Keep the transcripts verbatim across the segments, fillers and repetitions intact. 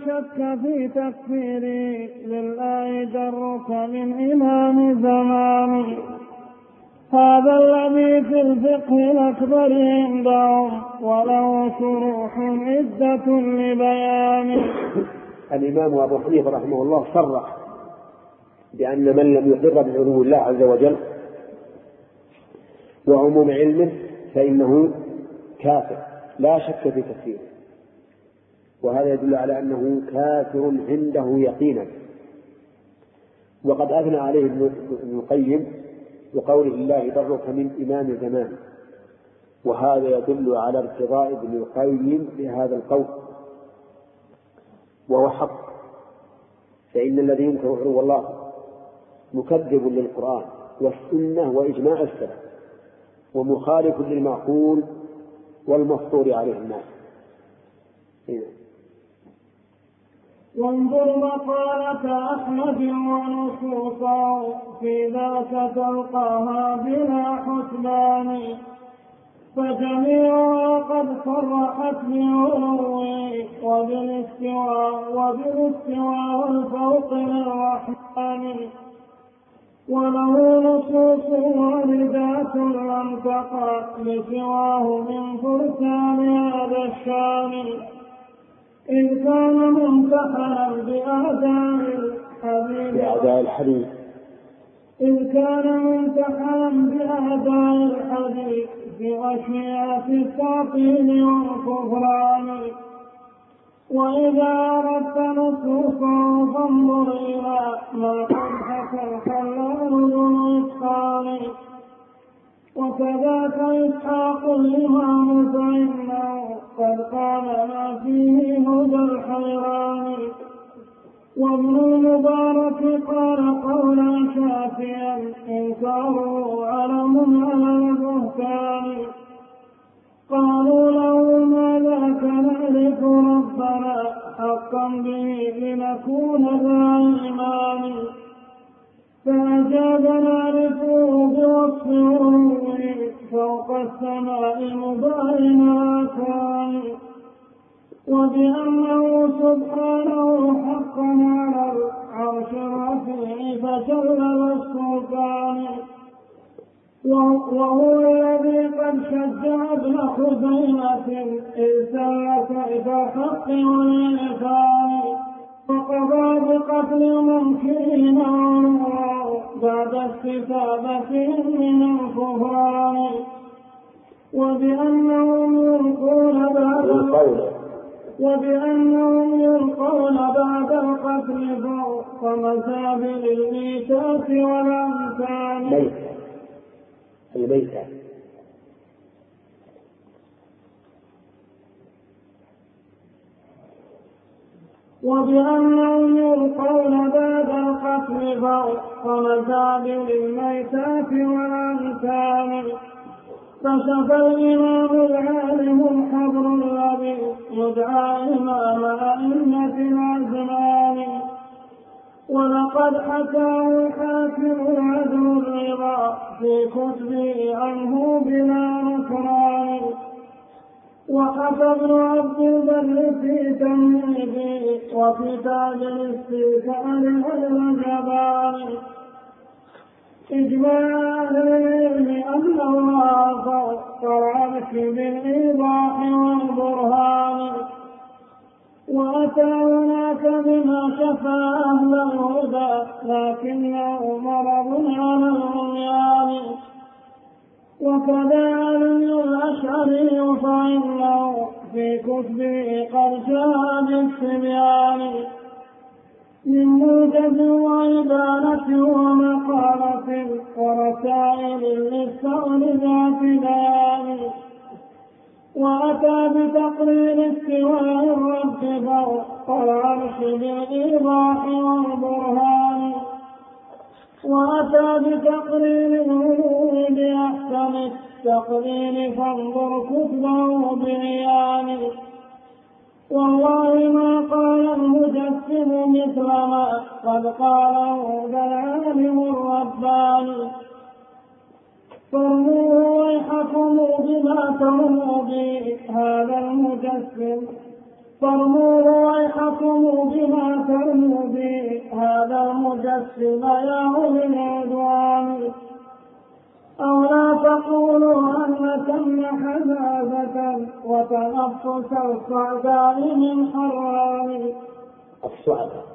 شك في تكفيري لله درك من إمام زماني. هذا الذي في الفقه الأكبر عندهم وله شروح عدة لبيان. الإمام أبو حنيفة رحمه الله صرح بأن من لم يقر بعلو الله عز وجل وعموم علمه فإنه كافر لا شك في تكفيره، وهذا يدل على أنه كافر عنده يقينا. وقد أثنى عليه ابن القيم بقوله الله درك من إمام زمان، وهذا يدل على ارتضاء ابن القيم بهذا القول، وهو حق، فإن الذي ينكر علو الله مكذب للقرآن والسنة وإجماع السلف ومخالف للمعقول والمفطور عليه الناس. وانظر مقالة أحمد ونصوصا في ذاك تلقاها بلا حسبان، فجميعها قد صرحت بعلوه وبالاستواء وبالاستواء والفوق للرحمن، وله نصوص واردات لم تقع لسواه من فرسان هذا الشان، إذ كان ممتحنا بأعداء الحديث إذ كان ممتحنا بأعداء الحديث في أشياء التعطيل والكفران. وإذا أردت نصوصا فانظر إلى ما قد حكى الخلال ذو الإتقان، وكذاك إسحاق الإمام فإنه قد قال ما فيه هدى الحيران. وابن المبارك قال قولا شافيا إنكاره علم على البهتان، قالوا له ما ذاك نعرف ربنا حقا به لنكون ذا إيمان، فأجاب نعرفه بوصف علوه فوق السماء مباين الأكوان، وبأنه سبحانه حقا على العرش الرفيع فجلل السلطان، وهو الذي قد شجع ابن خزيمة إذ سل كيف الحق والإعفان، وقضى بقتل المنكرين بعد استتابتهم من الكفران، وبأنهم يلقون بعد وبأنهم يلقون بعد القتل فوق مسابل الميتات والأمثال. الميتة وبأنهم يلقون بعد القتل فوق مسابل الميتات والأمثال، كشف الإمام العالم الحبر الذي يدعى إمام أئمة الأزمان، ولقد حكاه الحاكم العدل الرضا في كتبه عنه بلا نكران، وحكى ابن عبد البر في تمهيده وكتاب الاستذكار والجبان إجماع أهل العلم أن الله فوق العرش بالإيضاح والبرهان، وأتى هناك بما شفى أهل الهدى لكنه مرض على العميان. وكذا علي الأشعري فإنه في كتبه قد جاء بالتبيان من موجز وعبارة ومقالة ورسائل للثغر ذات بيان، وأتى بتقرير استواء الرب فوق العرش بالإيضاح والبرهان، وأتى بتقرير العلو بأحسن التقرير فانظر كتبه بعيان. والله ما قال المجسم مثل ما قد قاله ذا العالم الرباني، فارموه ويحكم بما ترموا به هذا المجسم فارموه ويحكم ارموا بما ترموا به هذا المجسم يا أولي العدوان. أو لا تقولوا أن تم حزازة وتنفس الصعداء من حرام. الصعداء.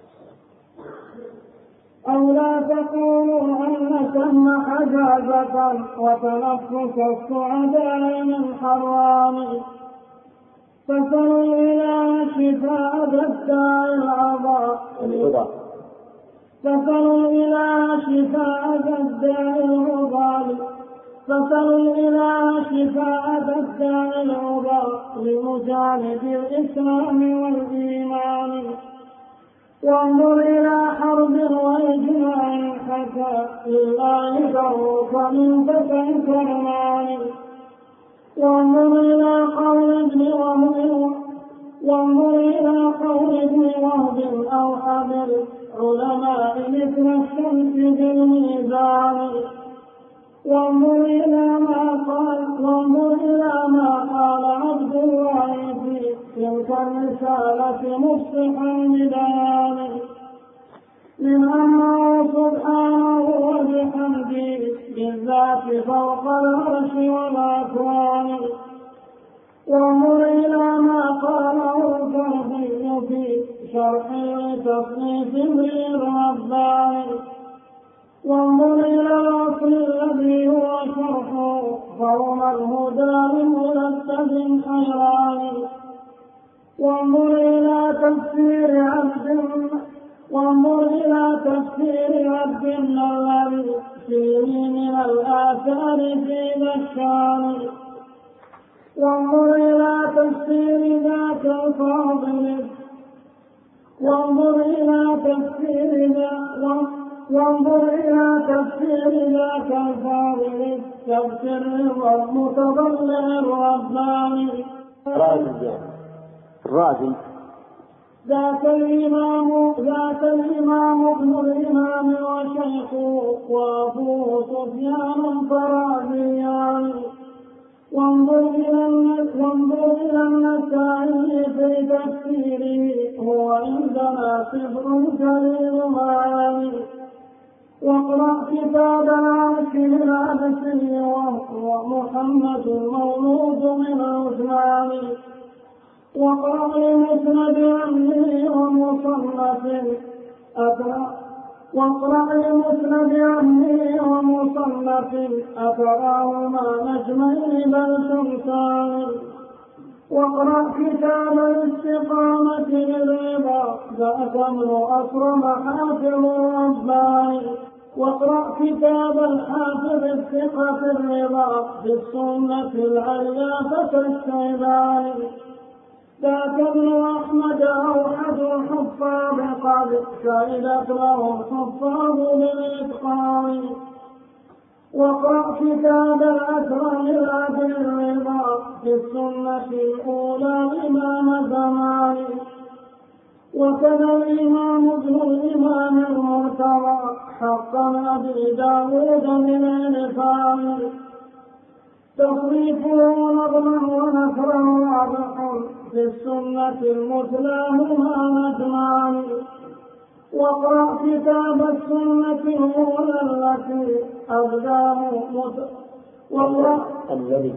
أو لا تقولوا أن تم حزازة وتنفس الصعداء من حرام. فصلوا إلى شفاء الداء العضاء فصلوا إلى شفاء الداء العضال فصلوا إلى شفاء الداء العضال لمجانب الإسلام والإيمان. وانظر إلى حرب وإجماع حتى لله ضروف من فتى كرمان. وانظر إلى قول ابن وهب وانظر إلى قول ابن وهب أو حبر علماء مثل الشمس بالميزان. وانظر إلى ما قال وانظر إلى ما قال عبد الله في تلك الرسالة مفصحا ببيان من أنه سبحانه وبحمده بالذات فوق العرش والأكوان. وانظر إلى ما قاله الكرخي في شرح لتصنيف امرئ الرباني. وانظر إلى الأصل الذي هو شرحه قوم الهدى لمرتب حيران. وانظر إلى تفسير عبد وانظر إلى تفسير عبد الذي فيه من الآثار في الشان. وانظر إلى تفسير ذاك الفاضل وانظر إلى تفسير ذاك وانظر إلى تفسير ذاك الفاضل تفسير المتضلع الرباني. الرازي ذاك الإمام ذاك الإمام ابن الإمام وشيخه وأبوه سفيان فرازيان. وانظر إلى النسائي في تفسيره هو عندنا صفر جليل معاني. واقرأ كتاب العرش العبسي وهو محمد المولود من عثمان. واقرأ لمسند عمه ومصنف أترى واقرأ لمسند عمه ومصنف أتراهما نجمين بل شمسان. واقرأ كتاب الاستقامة للرضا ذاك ابن أكرم حافظ الرباني. واقرأ كتاب الحافظ الثقة الرضا بالسنة العليا فتى الشيباني. ذاك ابن أحمد أوحد الحفاظ قد شهدت له الحفاظ بالإتقان. واقرأ كتاب الأكرم العدل الرضا في السنة الأولى إمام زمان. وكذا الإمام ابن الإمام المرتضى حقا أبي داود من الإنفاق. تصريفه نظما ونثرا واضح في السنة المثلى هما نجمان. واقرأ كتاب السنة الأولى التي أبداه مت... واقرأ الذي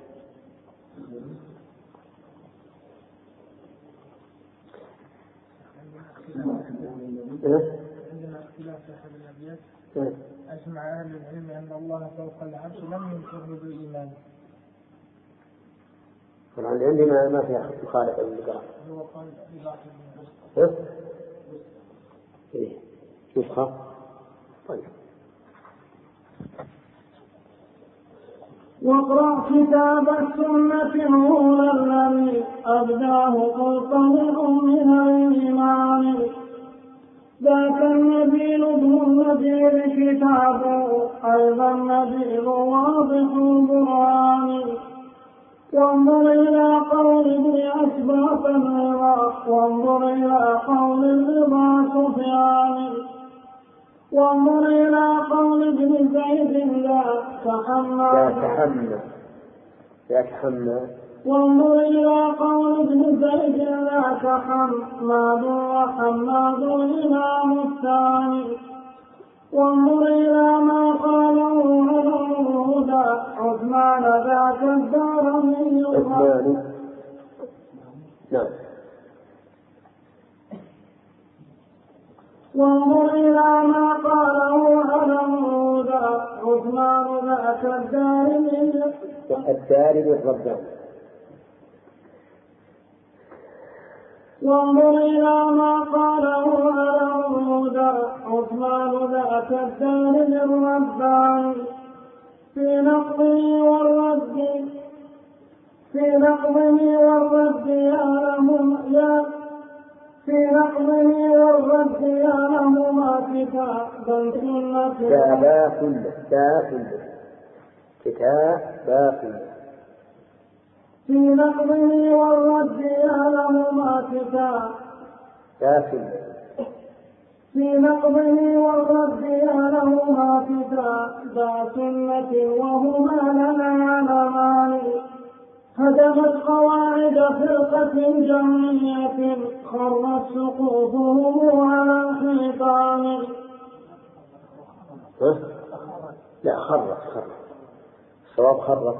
عندنا اختلاف في أحد الأبيات. أجمع أهل العلم أن الله فوق العرش لم ينكره بالإيمان. طبعا عندي ما ما فيها مخالفة للقراءة. هو قال إضافة إيه نسخة. طيب. واقرأ كتاب السنة الأولى الذي أبداه مطلع من الإيمان. ذاك النبيل ابن النبيل كتابه أيضا نبيل واضح القرآن. وانظر إلى قول ابن أسباط الرضا وانظر إلى قول الرضا سفيان. وانظر إلى قول ابن زيد لا تحمى لا تحمى لا تحمى وانظر إلى قول ابن زيد لا ذاك حماد وحماد الإمام الثاني. وانظر إلى ما قاله على الهدى عثمان ذاك الدارمي. عثمان نعم. وانظر إلى ما قاله على الهدى عثمان ذاك الدارمي الدارمي الرباني. وانظر إلى ما قاله على الهدى عثمان ذاك الدارمي الرباني في نقضه والرد في نقضه والرد يا لهم يا في نقضه والرد يا لهما كتابا سنة كتابا سنة كتابا سنة في نقضه والرد يا لهما كتابا سنة في نقضه والرد يا لهما كتابا سنة وهما لنا علمان هدمت قواعد فرقة جمعية خرت سقوطهم على الحيطان. لا خرت خرت الصواب خرت.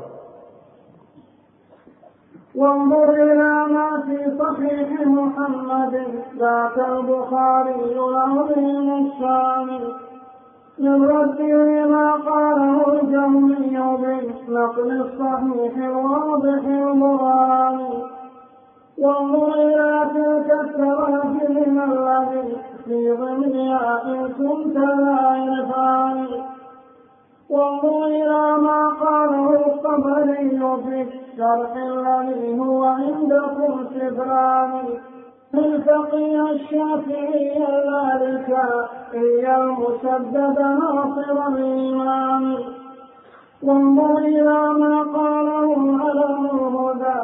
وانظر إلى ما في صحيح محمد ذاك البخاري العظيم الشامل من رده ما قاله الجهمي بالنقل الصحيح الواضح المراني. وانظر إلى تلك التراجم الذي في ضمنها إن كنت لا عرفان. وانظر إلى ما قاله الطبري في الشرح الذي هو عندكم سفران الفقيه الشافعي الذلكائي المسدد ناصر الإيمان. وانظر إلى ما قاله على الهدى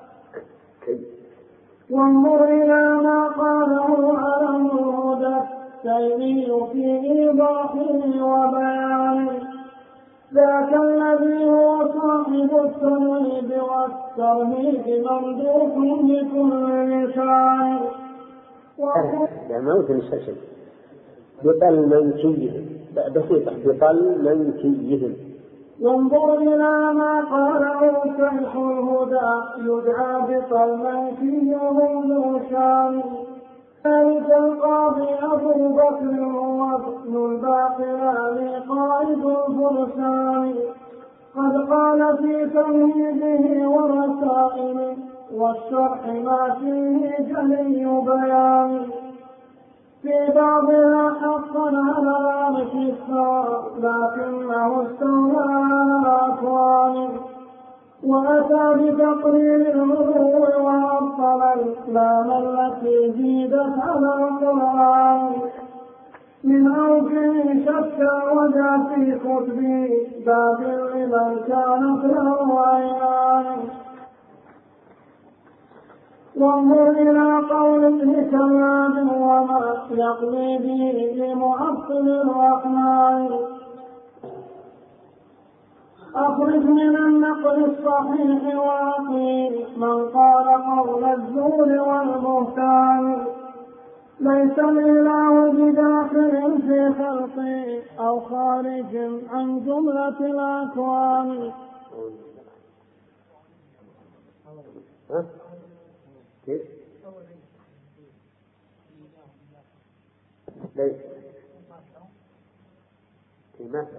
وانظر إلى ما قاله على الهدى التيمي في إيضاحه وبيانه ذاك الذي هو صاحب الترغيب والترهيب ممدوح بكل لسان. لا ما وزن الشيء بطل منكيهم بسيطة بطل منكيهم. وانظر إلى ما قاله شيخ الهدى يدعى بطل منكيهم ذو شان ذلك القاضي أبو بكر وابن الباقلاني قائد الفرسان قد قال في تمهيده ورسائله والشرح ما فيه جلي بيان في بعضها حقا على العرش استوى لكنه استولى على أكوان وأتى بتقرير الغلو وأبطل الأحلام التي زيدت على القرآن من أوجه شتى وجاء في كتب باب لمن كانت له عينان. وانظر إلى قول ابن كلاب وما يقضي به لمعطل الرحمن أخرج من النقل الصحيح وأقيل من قال قول الزور والبهتان ليس الإله بداخل في خلقه أو خارج عن جملة الأكوان. كيف؟ ليس ما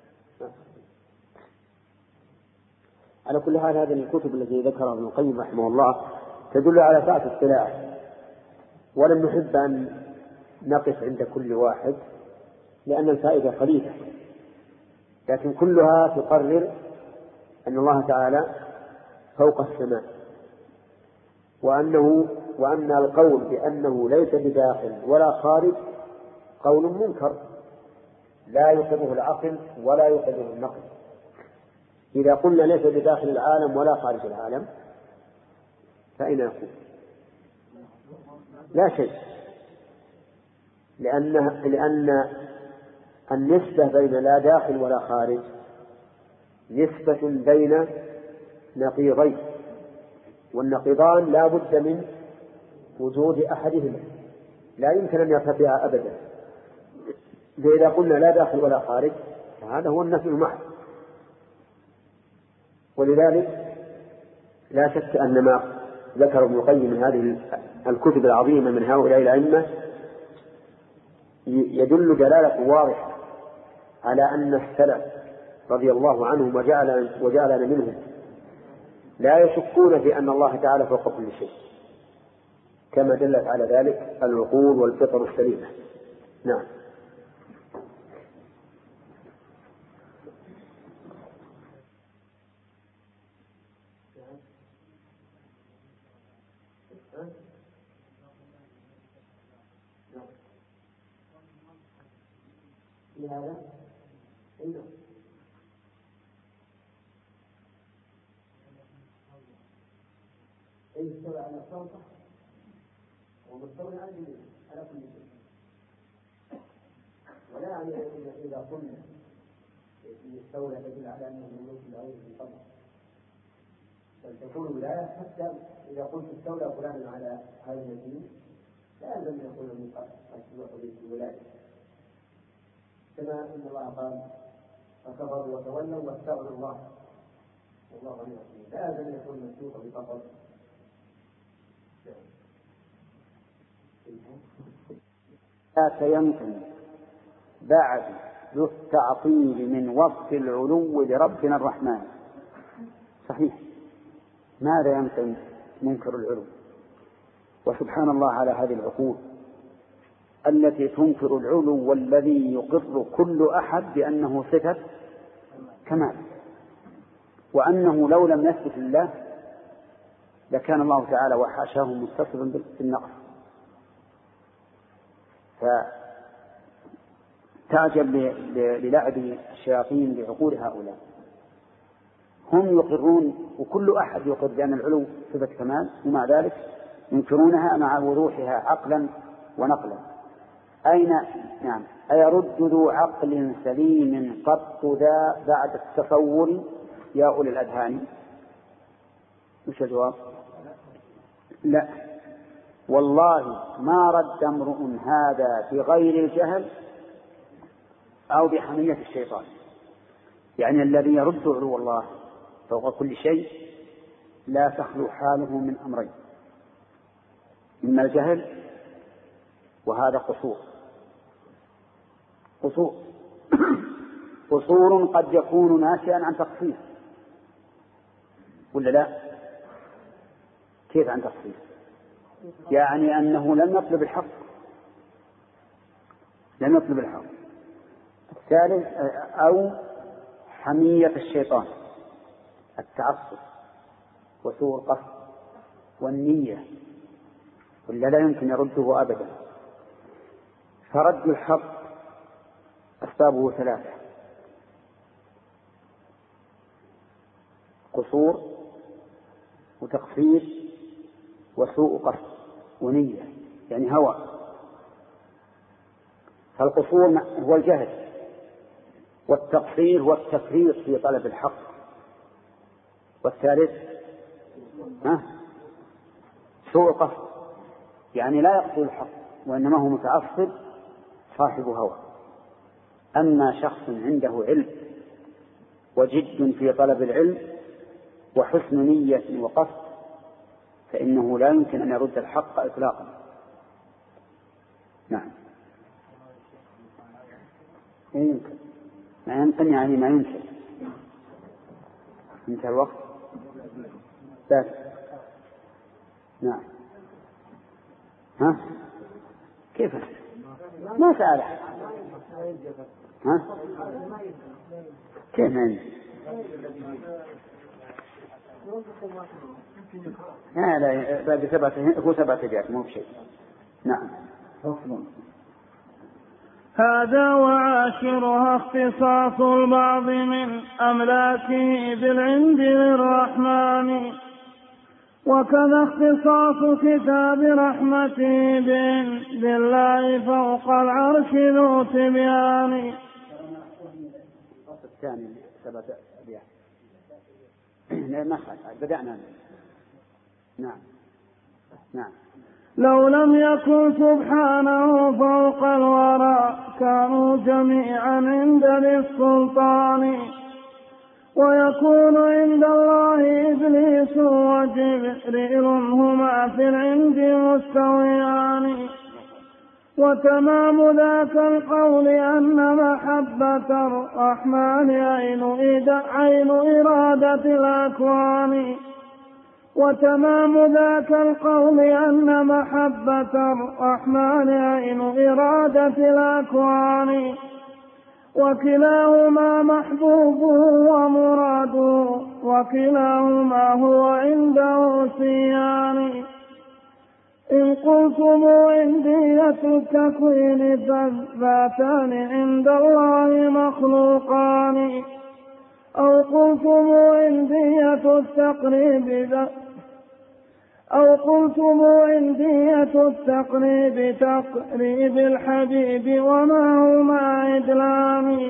على كل حال هذه الكتب التي ذكرها ابن القيم رحمه الله تدل على سعة الاطلاع، ولم نحب أن نقف عند كل واحد لأن الفائدة قليلة، لكن كلها تقرر أن الله تعالى فوق السماء، وأنه وأن القول بأنه ليس بداخل ولا خارج قول منكر لا يقره العقل ولا يقره النقل. إذا قلنا ليس بداخل العالم ولا خارج العالم فأين يكون؟ لا شيء، لأن لأن النسبة بين لا داخل ولا خارج نسبة بين نقيضين، والنقيضان لا بد من وجود أحدهما لا يمكن أن يرتفع أبدا. فإذا قلنا لا داخل ولا خارج فهذا هو النفي المحض. ولذلك لا شك أن ما ذكر ابن القيم من هذه الكتب العظيمة من هؤلاء الأئمة يدل دلالة واضحة على أن السلف رضي الله عنهم وجعل وجعلنا منهم لا يشكون في أن الله تعالى فوق كل شيء، كما دلت على ذلك العقول والفطر السليمة. نعم. لهذا إنه إن استوى على صوته ومستوى على كل شيء، ولا يعني إذا قلنا إن استولى تدل على أنه مملوك له في القبر، بل تكون ولاية حتى إذا قلت استولى فلان على هذا الدين لا يلزم أن يكون من قبل الولاية، كما ان الله قال فكفروا وتولوا واستغنوا الله والله غني حميد، لا لازم يكون مسلوقا بفقر. لا يمكن بعد ذو التعطيل من وصف العلو لربنا الرحمن. صحيح، ماذا يمكن منكر العلو؟ وسبحان الله على هذه العقول التي تنكر العلو والذي يقر كل أحد بأنه صفة كمال، وأنه لو لم يثبت لله لكان الله تعالى وحاشاه متصفا بالنقص. فتعجب للعب الشياطين بعقول هؤلاء، هم يقرون وكل أحد يقر بأن العلو صفة كمال، ومع ذلك ينكرونها مع وضوحها عقلا ونقلا. أين نعم أيرد ذو عقل سليم قط ذا بعد التصور يا أولي الأذهان؟ مش الجواب؟ لا والله ما رد امرؤ هذا بغير الجهل أو بحمية الشيطان. يعني الذي يرد علو الله فوق كل شيء لا تخلو حاله من أمرين: إما الجهل، وهذا قصور قصور قصور قد يكون ناشئا عن تقصير، ولا لا؟ كيف عن تقصير؟ يعني أنه لم يطلب الحق لم يطلب الحق الثالث أو حمية الشيطان، التعصب وسوء القصد والنية، ولا لا يمكن يرده أبدا. فرد الحق أسبابه ثلاثة: قصور وتقصير وسوء قصد ونية، يعني هوى. فالقصور هو الجهل، والتقصير هو التفريط في طلب الحق، والثالث ها سوء قصد، يعني لا يقصد الحق وإنما هو متعصب صاحب هوى. أما شخص عنده علم وجد في طلب العلم وحسن نية وقصد فإنه لا يمكن أن يرد الحق إطلاقا. نعم يمكن ما يمكن يعني ما يمكن. انتهى الوقت. ثلاث. نعم. ها كيف ما سأل؟ ها كيف يعني؟ لا لا بعد سبعة هو سبعة جات مو بشيء. نعم. هذا وعاشرها اختصاص البعض من أملاكه بالعند للرحمن، وكذا اختصاص كتاب رحمته بعند الله فوق العرش ذو تبيان. الثاني سبعة أبيات لا ما بدأنا. نعم نعم لو لم يكن سبحانه فوق الورى كانوا جميعا عند ذي السلطان، ويكون عند الله إبليس وجبريل هما في العند مستويان. وتمام ذاك القول أن محبة الرحمن عين إرادة الأكوان. وتمام ذاك القول أن محبة الرحمن عين إرادة الأكوان. وكلاهما محبوبه ومراده وكلاهما هو عنده سيان. إن قلتم عندية التكوين فالذاتان عند الله مخلوقان، أو قلتم عندية التقريب أو قلتم عندية التقريب تقريب الحبيب وما هما عدلان.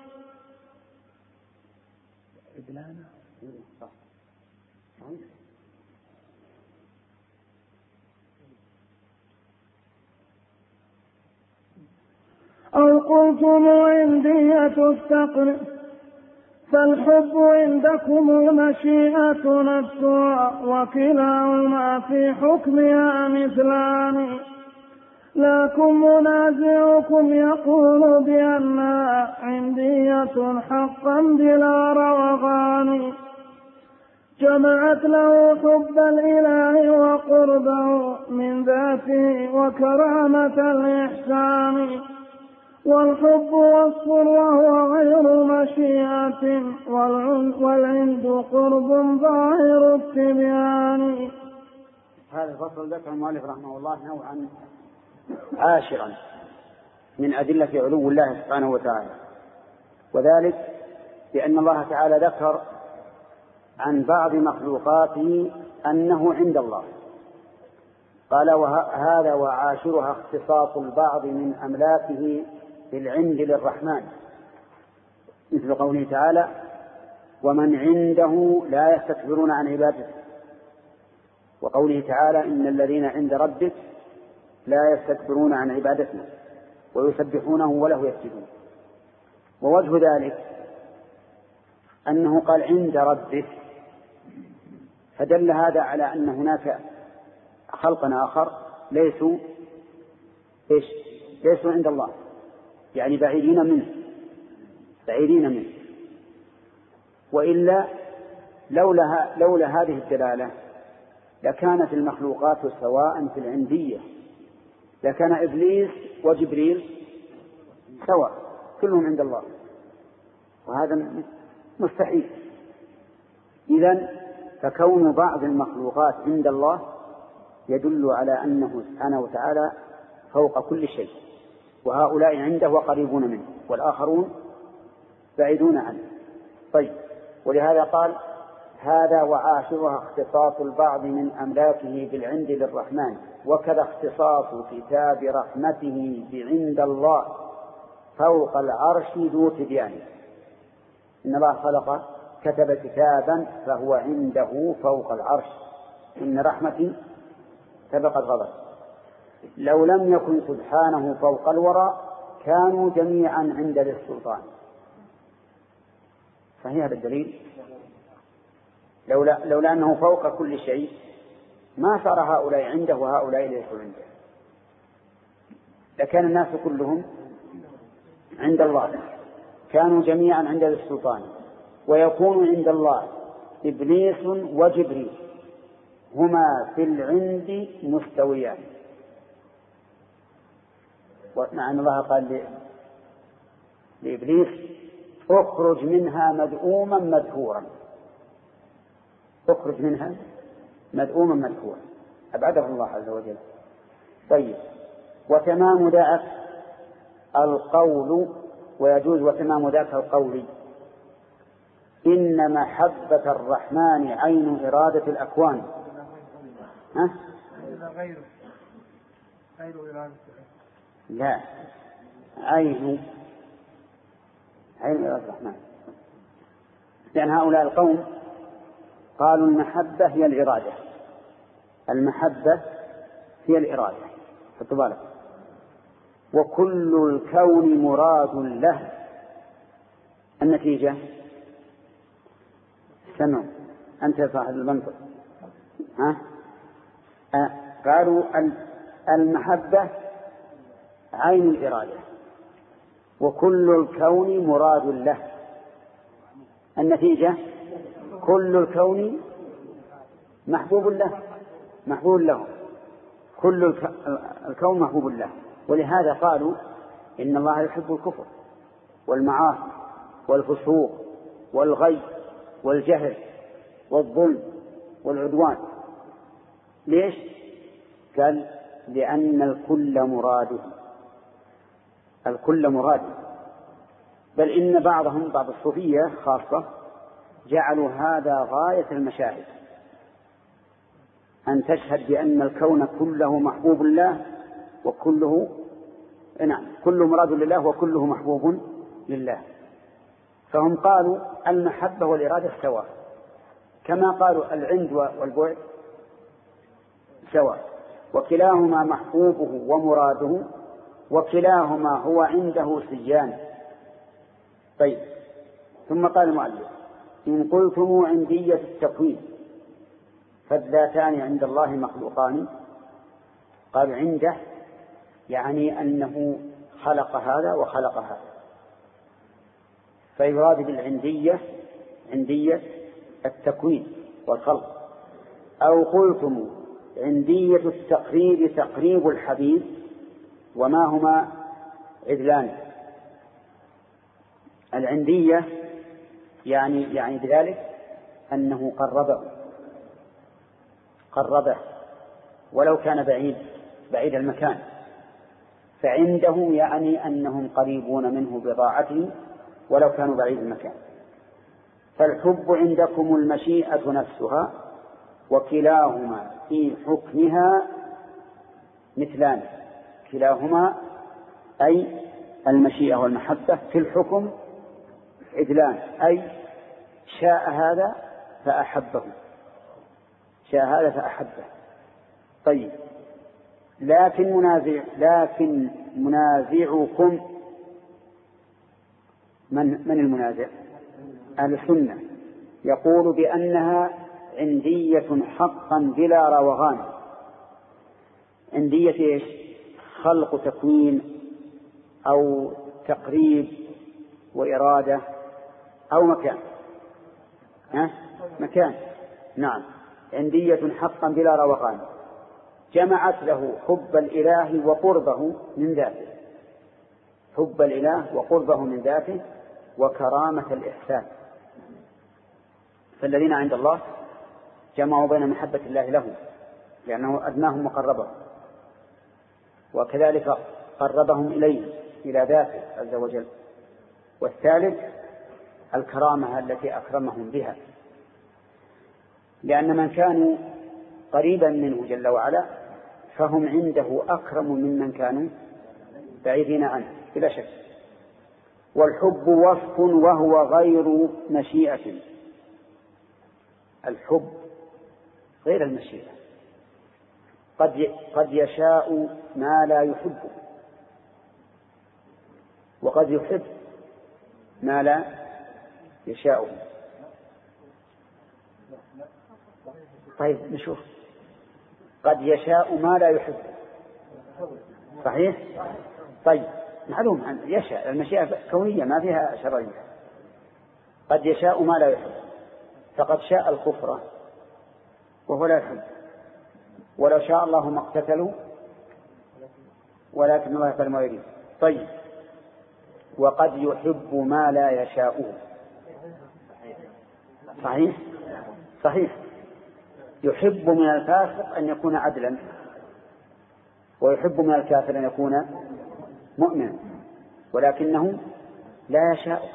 أو قلتم عندية التقريب فالحب عندكم المشيئة نفسها وكلاهما في حكمها مثلان. لكن منازعكم يقول بأنها عندية حقا بلا روغان، جمعت له حب الإله وقربه من ذاته وكرامة الإحسان. والحب وصف وهو غير مشيئة والعند قرب ظاهر التبيان. هذا الفصل ذكر المؤلف رحمه الله نوعا عاشرا من أدلة علو الله سبحانه وتعالى، وذلك بأن الله تعالى ذكر عن بعض مخلوقاته أنه عند الله، قال وهذا وعاشرها اختصاص البعض من أملاكه بالعند للرحمن، مثل قوله تعالى ومن عنده لا يستكبرون عن عبادته، وقوله تعالى إن الذين عند ربك لا يستكبرون عن عبادته ويسبحونه وله يسجدون. ووجه ذلك أنه قال عند ربك، فدل هذا على أن هناك خلقا آخر ليسوا إيش؟ ليسوا عند الله، يعني بعيدين منه بعيدين منه وإلا لولا, لولا هذه الدلالة لكانت المخلوقات سواء في العندية، لكان إبليس وجبريل سواء كلهم عند الله، وهذا مستحيل. إذن فكون بعض المخلوقات عند الله يدل على أنه سبحانه وتعالى فوق كل شيء، وهؤلاء عنده وقريبون منه والآخرون بعيدون عنه. طيب، ولهذا قال هذا وعاشرها اختصاص البعض من أملاكه بالعند للرحمن، وكذا اختصاص كتاب رحمته بعند الله فوق العرش ذو تبيان. إن الله خلق كتب كتابا فهو عنده فوق العرش، إن رحمتي سبقت غضب. لو لم يكن سبحانه فوق الورى كانوا جميعا عند ذي السلطان. فهي هذا الدليل، لولا, لولا أنه فوق كل شيء ما صار هؤلاء عنده وهؤلاء ليسوا عنده، لكان الناس كلهم عند الله، كانوا جميعا عند ذي السلطان. ويكون عند الله إبليس وجبريل هما في العند مستويان، مع أن الله قال لإبليس اخرج منها مدؤوما مدحورا، اخرج منها مدؤوما مدحورا، أبعده الله عز وجل. طيب، وتمام ذاك القول، ويجوز وتمام ذاك القول إن محبة الرحمن عين إرادة الأكوان. ها؟ غير غير إرادة لا، عين عين إرادة الرحمن، لأن هؤلاء القوم قالوا المحبة هي الإرادة، المحبة هي الإرادة. حطوا بالك. وكل الكون مراد له. النتيجة سمعوا أنت صاحب المنطق ها؟ أه قالوا المحبة عين الإرادة وكل الكون مراد له. النتيجة كل الكون محبوب له محبوب له كل الكون محبوب له. ولهذا قالوا إن الله يحب الكفر والمعاصي والفسوق والغي والجهل والظلم والعدوان. ليش؟ قال لأن الكل مراده الكل مراده. بل إن بعضهم بعض الصوفية خاصة جعلوا هذا غاية المشاهد، أن تشهد بأن الكون كله محبوب الله وكله نعم كله مراد لله وكله محبوب لله. فهم قالوا المحبة والإرادة سواء، كما قالوا العند والبعد سواء، وكلاهما محبوبه ومراده وكلاهما هو عنده سيان. طيب ثم قال المؤلف إن قلتم عندية التكوين فالذاتان عند الله مخلوقان. قال عنده يعني أنه خلق هذا وخلق هذا، فيراد بالعندية عندية التكوين والخلق. أو قلتم عندية التقريب تقريب الحبيب، وما هما عدلان. العندية يعني يعني بذلك أنه قربه قربه ولو كان بعيد بعيد المكان، فعنده يعني أنهم قريبون منه بضاعته ولو كانوا بعيد المكان. فالحب عندكم المشيئة نفسها وكلاهما في حكمها مثلان. كلاهما أي المشيئة والمحبة في الحكم عدلان، أي شاء هذا فأحبه شاء هذا فأحبه. طيب لكن منازع لكن منازعكم من من المنازع؟ أهل السنة يقول بأنها عندية حقا بلا روغان. عندية إيش؟ خلق تكوين أو تقريب وإرادة أو مكان. ها؟ مكان نعم عندية حقا بلا روغان، جمعت له حب الإله وقربه من ذاته حب الإله وقربه من ذاته وكرامة الإحسان. فالذين عند الله جمعوا بين محبة الله لهم لأنه أدناهم وقربهم، وكذلك قربهم إليه إلى ذاته عز وجل. والثالث الكرامة التي أكرمهم بها، لأن من كانوا قريبا منه جل وعلا فهم عنده أكرم ممن كانوا بعيدين عنه بلا شك. والحب وصف وهو غير مشيئة. الحب غير المشيئة، قد قد يشاء ما لا يحب وقد يحب ما لا يشاء. طيب نشوف، قد يشاء ما لا يحب صحيح؟ طيب معلوم عن يشاء، المشيئة كونية ما فيها شرعية. قد يشاء ما لا يحب، فقد شاء الكفر وهو لا يحب، ولو شاء الله ما اقتتلوا ولكن الله يفعل ما يريد. طيب وقد يحب ما لا يشاء صحيح؟ صحيح. يحب من الفاسق أن يكون عدلا ويحب من الكافر أن يكون مؤمنا، ولكنه لا يشاء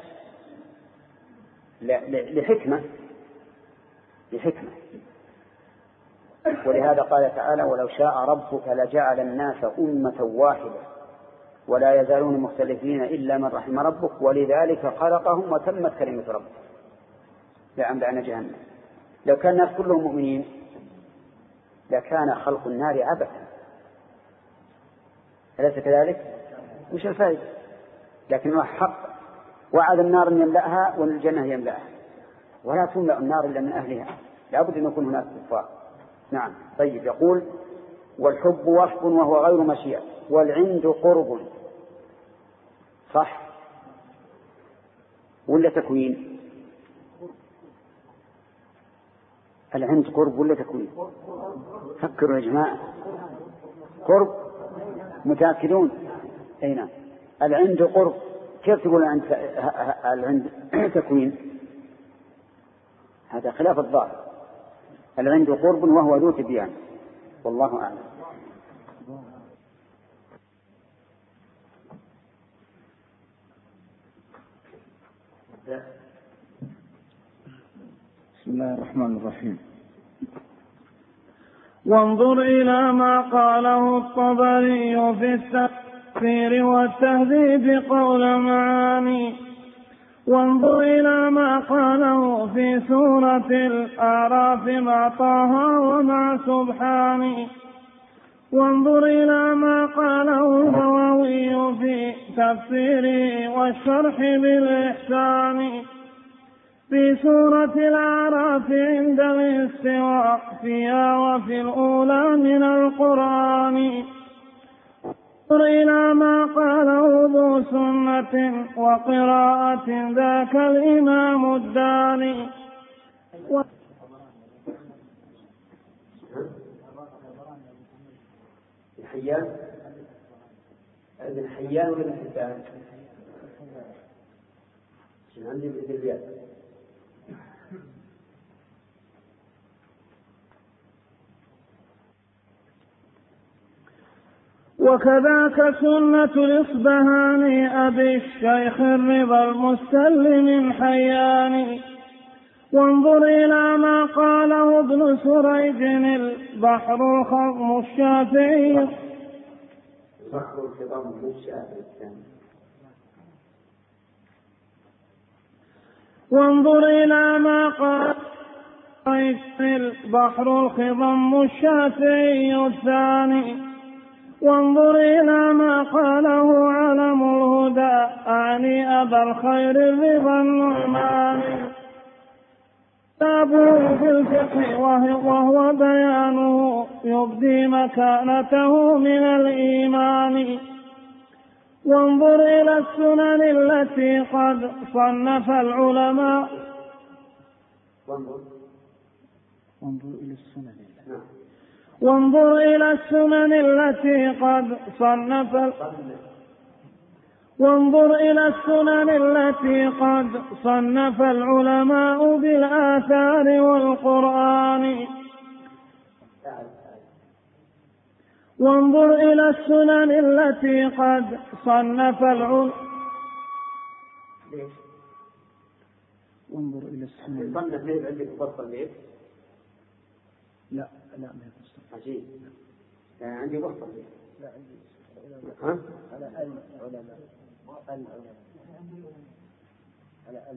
لحكمة لحكمة ولهذا قال تعالى ولو شاء ربك لجعل الناس أمة واحدة ولا يزالون مختلفين إلا من رحم ربك ولذلك خلقهم وتمت كلمة ربك لأملأن جهنم. لو كان الناس كلهم مؤمنين لكان خلق النار عبثا أليس كذلك؟ وش الفائدة؟ لكن حق وعد النار أن يملأها والجنة يملأها، ولا تملأ النار إلا من أهلها، لابد أن يكون هناك كفار. نعم. طيب، يقول والحب وصف وهو غير مشيئة، والعند قرب، صح ولا تكوين؟ العند قرب ولا تكوين؟ فكروا يا جماعة. قرب، متأكدون؟ أي نعم. العند قرب، كيف تقول العند العند تكوين؟ هذا خلاف الظاهر. العند قرب وهو ذو تبيان، والله أعلم. بسم الله الرحمن الرحيم. وانظر إلى ما قاله الطبري في التفسير والتهذيب قول معاني، وانظر إلى ما قاله في سورة الأعراف مع طه ومع سبحان، وانظر إلى ما قاله النووي في تفسيره والشرح بالإحسان في سورة الأعراف عند الاستواء فيها وفي الأولى من القرآن. انظر إلى ما قاله ذو سنة وقراءة ذاك الإمام الداني. الحيان عند الحيان ولا الحسان؟ عندي بالبيات. وكذاك سنة الإصبهاني أبي الشيخ الرضا المستلم حيان. وانظر إلى ما قاله ابن سريج البحر الخضم الشافعي البحر الخضم الشافعي. وانظر إلى ما قال البحر الخضم الشافعي الثاني. وانظر إلى ما قاله علم الهدى أعني أبا الخير الرضا النعماني، كتابه في الفقه وهو بيانه يبدي مكانته من الإيمان. وانظر إلى السنن التي قد صنف العلماء. وانظر إلى السنن وانظر إلى السنن التي قد صنف وانظر إلى السنن التي قد صنف العلماء بالآثار والقرآن. وانظر إلى السنن التي قد صنف العلماء. وانظر إلى السنن. صنف ليه عندك مفصل ليه؟ لا لا ما يفصل. عجيب. يعني عندي مفصل ليه؟ لا عندي. ها؟ على العلماء. العلماء. على ال.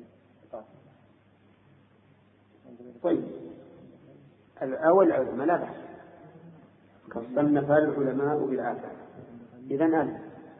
طيب. الأول العلماء لا بأس. قد صنف العلماء بالآثار. إذا أنا.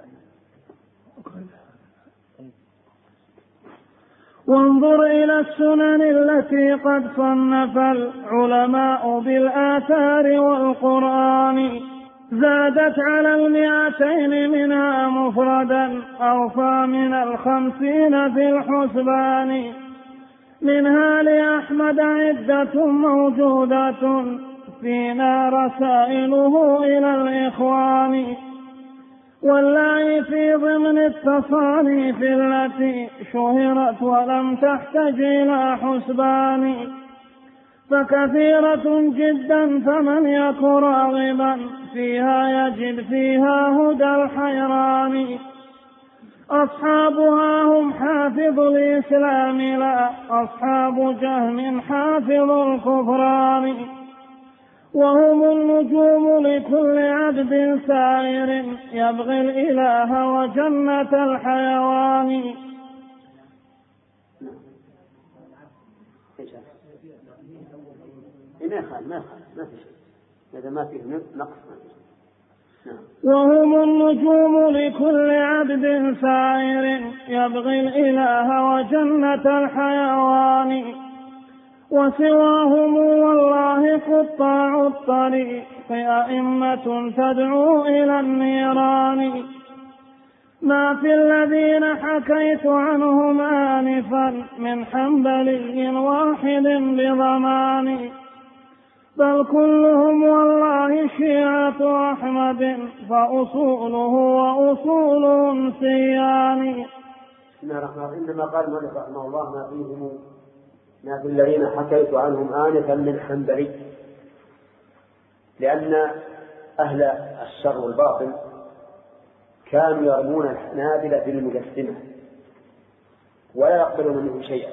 وانظر إلى السنن التي قد صنف العلماء بالآثار والقرآن، زادت على المئتين منها مفردا أوفى من الخمسين في الحسبان. منها لأحمد عدة موجودة فينا رسائله إلى الإخوان، واللعي في ضمن التصانيف التي شهرت ولم تحتج إلى حسبان، فكثيرة جدا فمن يك راغبا فيها يجد فيها هدى الحيران. أصحابها هم حافظ الإسلام لا أصحاب جهم حافظ الكفران، وهم النجوم لكل عبد سائر يبغي الإله وجنة الحيوان. ما يخال ما يخال ما في شيء، إذا ما فيه نقص ما فيه. وهم النجوم لكل عبد سائر يبغي الإله وجنة الحيوان وسواهم والله قطاع الطريق أئمة تدعو إلى النيران ما في الذين حكيت عنهم آنفا من حنبلي واحد بضمان بل كلهم والله شيعة أحمد فأصوله وأصولهم سيان. إنما قال المؤلف رحمه الله ما فيهم ما في الذين حكيت عنهم آنفا من حنبلي، لأن أهل الشر والباطل كانوا يرمون الحنابلة بالمجسمة ولا يقبلون منهم شيئا،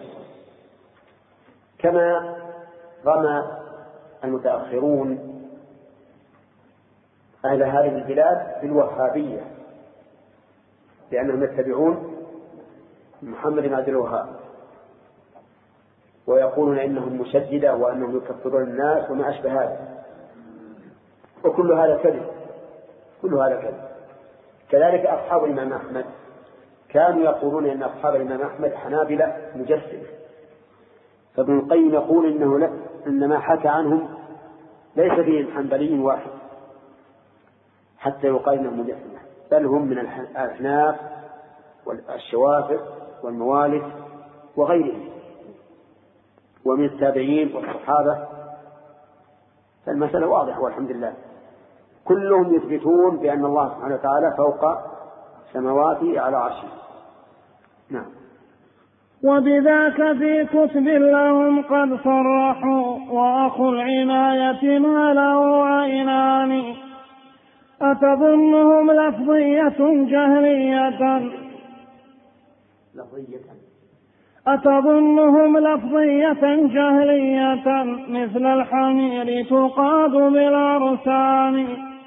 كما رمى المتأخرون أهل هذه البلاد بالوهابية لأنهم يتبعون محمد بن عبد الوهاب ويقولون إنهم مشددة وأنهم يكفرون الناس وما أشبه هذا، وكل هذا كذب، كل هذا كذب. كذلك أصحاب الإمام أحمد كانوا يقولون إن أصحاب الإمام أحمد حنابلة مجسمة، فابن القيم يقول إنه لا، إنما حكى عنهم ليس فيهم حنبلي واحد حتى يقال إنهم مجسمة، بل هم من الأحناف والشوافع والموالد وغيرهم ومن التابعين والصحابة، فالمسألة واضحة والحمد لله. كلهم يثبتون بأن الله سبحانه وتعالى فوق سماواته على عرشه. نعم. وبذاك في كتب لهم قد صرحوا وأخو العناية ما له عينان أتظنهم لفظية جهلية لفظية أتظنهم لفظية جهلية مثل الحمير تقاد بالأرسان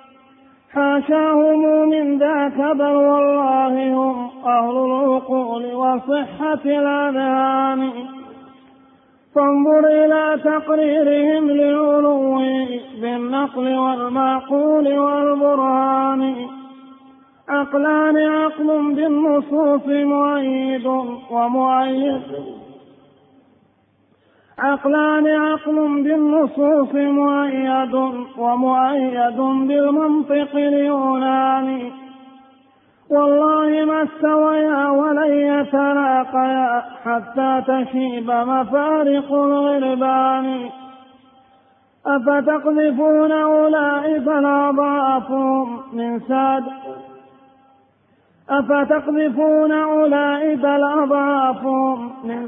حاشاهم من ذاك بل والله هم أهل العقول وصحة الأذهان فانظر إلى تقريرهم للعلو بالنقل والمعقول والبرهان عقلان عقل بالنصوص مؤيد ومؤيد عقلان عقل بالنصوص مؤيد ومؤيد بالمنطق اليوناني والله ما استويا ولن يتلاقيا حتى تشيب مفارق الغربان أفتقذفون أولئك الأضعافهم من ساد أفتقذفون أولئك الأضعافهم من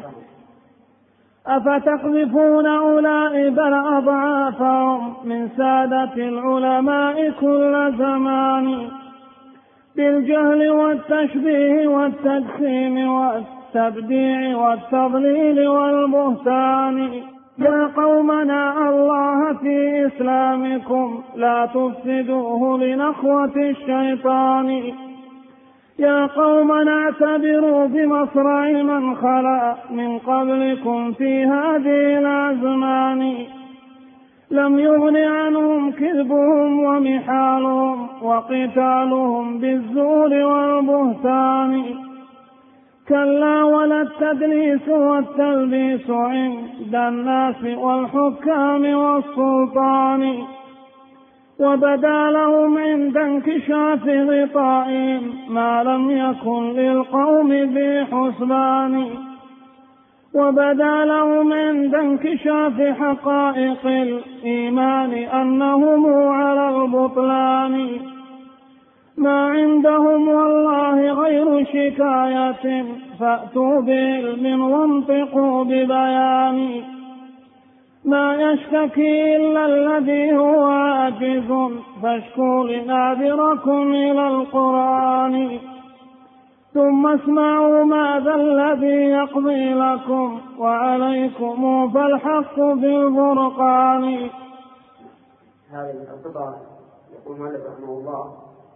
أفتقذفون أولئك الأضعافهم من سادة العلماء كل زمان بالجهل والتشبيه والتجسيم والتبديع والتضليل والبهتان يا قومنا الله في إسلامكم لا تفسدوه لنخوة الشيطان يا قومنا اعتبروا بمصرع من خلا من قبلكم في هذه الأزمان لم يغن عنهم كذبهم ومحالهم وقتالهم بالزور والبهتان كلا ولا التدليس والتلبيس عند الناس والحكام والسلطان وبدا لهم عند انكشاف غطائهم ما لم يكن للقوم بحسبان وبدا لهم عند انكشاف حقائق الإيمان أنهم على البطلان ما عندهم والله غير شكاية فأتوا بعلم وانطقوا ببيان ما يشتكي إلا الذي هو عاجز فاشكوا لناذركم إلى القرآن ثم اسمعوا ماذا الذي يقضي لكم وعليكم فالحق بالفرقان. هذه القطعة يقول مالك رحمه الله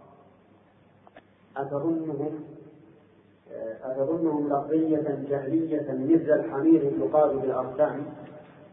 أتظنهم أتظنهم لفظية جهلية مثل الحمير تقاد بالأرسام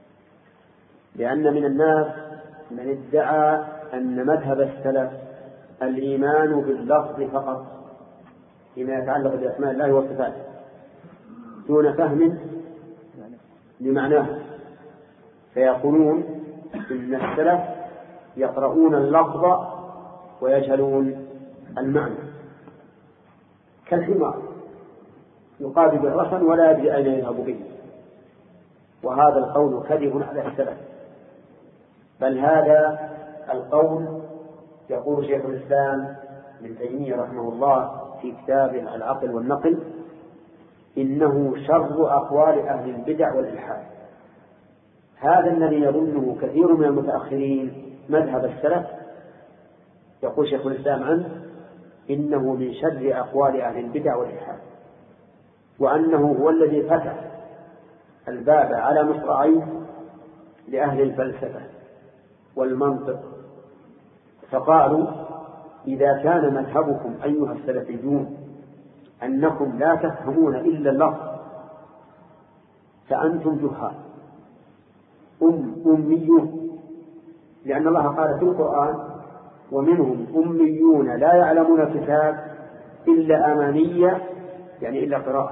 لأن من الناس من ادعى أن مذهب السلف الإيمان باللفظ فقط فيما يتعلق بأسماء الله وصفاته دون فهم لمعناه، فيقولون إن السلف يقرؤون اللفظ ويجهلون المعنى كالحمار يقابل بالرسن ولا يدري أين يذهب به، وهذا القول كذب على السلف، بل هذا القول يقول شيخ الإسلام ابن تيمية رحمه الله في كتابه العقل والنقل إنه شر أقوال أهل البدع والإلحاد. هذا الذي يظنه كثير من المتأخرين مذهب السلف يقول شيخ الإسلام عنه إنه من شر أقوال أهل البدع والإلحاد، وأنه هو الذي فتح الباب على مصراعيه لأهل الفلسفة والمنطق، فقالوا إذا كان مذهبكم أيها السلفيون أنكم لا تفهمون إلا اللفظ فأنتم جهال أم أميون، لأن الله قال في القرآن ومنهم أميون لا يعلمون الكتاب إلا أمانية يعني إلا قراءة،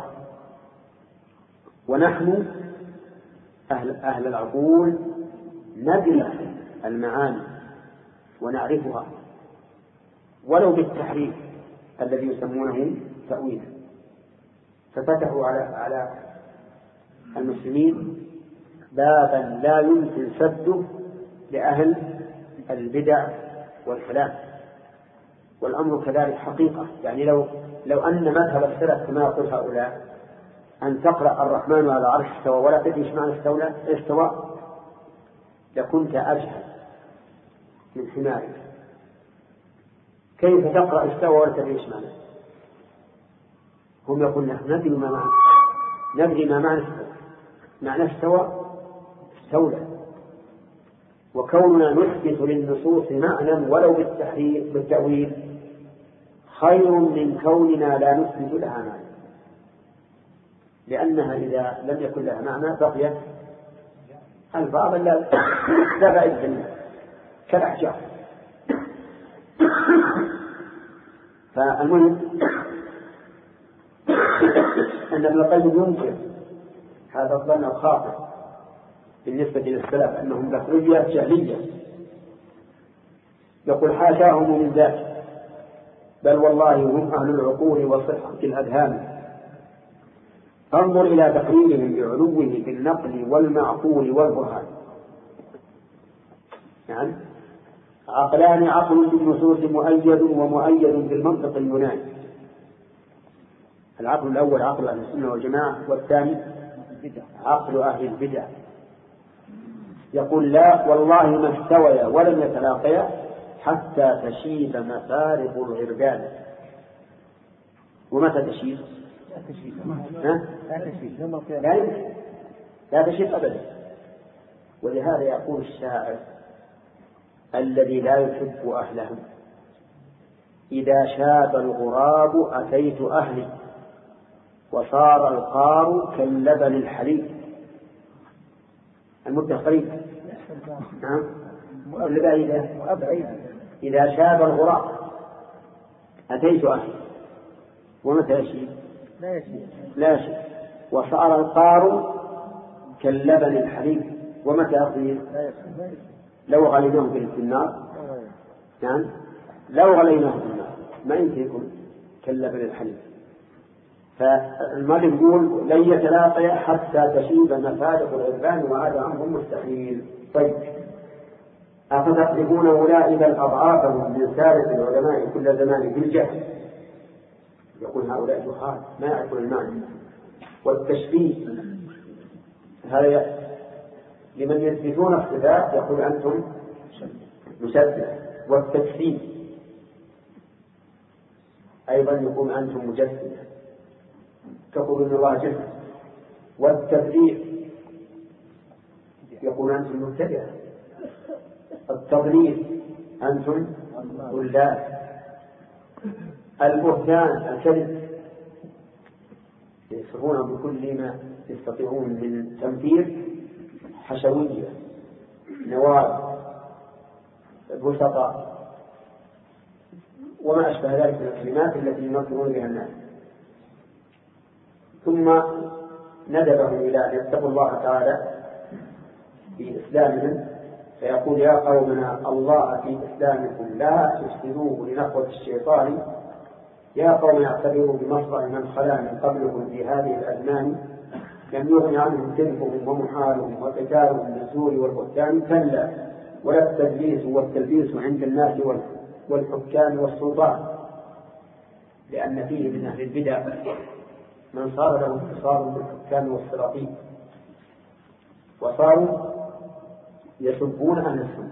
ونحن أهل, أهل العقول ندري المعاني ونعرفها ولو بالتحريف الذي يسمونه تأويلا، ففتحوا على على المسلمين بابا لا يمكن سده لأهل البدع والكلام، والأمر كذلك حقيقة. يعني لو لو أن مذهب السلف كما يقول هؤلاء أن تقرأ الرحمن على العرش استوى ولا تدري ايش معنى استولى استوى لكنت أجهل من حمارك. كيف تقرأ استوى ولا تدري ايش معنى؟ هم يقولون ندري ما معنى ندري ما معنى استوى، معنى استوى استولى، وكوننا نثبت للنصوص معنى ولو بالتحريف بالتأويل خير من كوننا لا نثبت لها معنى، لأنها إذا لم يكن لها معنى بقيت الفاظ لا فائدة منها كالأحجار. فالمهم أن ابن القيم ينكر هذا الظن الخاطئ بالنسبة للسلف أنهم بكرية جهلية، يقول حاشاهم من ذلك، بل والله هم أهل العقول وصحة الأذهان. انظر إلى تقريرهم بعلوه بالنقل والمعقول والبرهان. يعني عقلان عقل بالنصوص مؤيد ومؤيد بالمنطق اليوناني. العقل الأول عقل أهل السنة والجماعة، والثاني عقل أهل البدع. يقول لا والله ما استويا ولم يتلاقيا حتى تشيب مفارق الغربان. ومتى تشيب؟ لا تشيب لا تشيب أبدا. ولهذا يقول الشاعر الذي لا يحب أهله إذا شاب الغراب أتيت أهلي وصار القار كاللبن الحليب. المدة قريبة نعم إذا شاب الغراب أتيت أهلي ومتى يشيب؟ لا يشيب لا يشيب وصار القار كاللبن الحليب ومتى يصير؟ لو غليناه في النار نعم لو غليناه في النار ما يمكن يكون كاللبن الحليب. فالمؤلف يقول لن يتلاقي حتى تشيب مفارق الغربان وهذا أمر مستحيل. طيب أفتقلبون أولئك الأضعاف من سالف العلماء كل زمان بالجهل؟ يقول هؤلاء جهال ما يعرفون المعنى. والتشبيه هذا لمن يثبتون الصفات يقول أنتم مشبه، والتكفير أيضا يقول أنتم مجسد تقول إن الله جسد، والتبرير يقول أنتم مبتدعة، التضليل أنتم ضلال، البهتان الكذب يصفون بكل ما يستطيعون من تمثيل حشوية نواب بسطاء وما أشبه ذلك من الكلمات التي ينظرون بها الناس. ثم ندبهم إلى أن يتقوا الله تعالى في إسلامهم، فيقول يا قومنا الله في إسلامكم لا تفسدوه لنخوة الشيطان، يا قوم اعتبروا بمصدر من خلا من قبلكم في هذه الأزمان لم يغن عنهم كذبهم ومحالهم وقتالهم بالزور والبهتان، كلا ولا التدليس والتلبيس عند الناس والحكام والسلطان، لأن فيه من أهل البدع من صار له اتصال بالحكام والسلاطين وصاروا يسبون أهل السنة.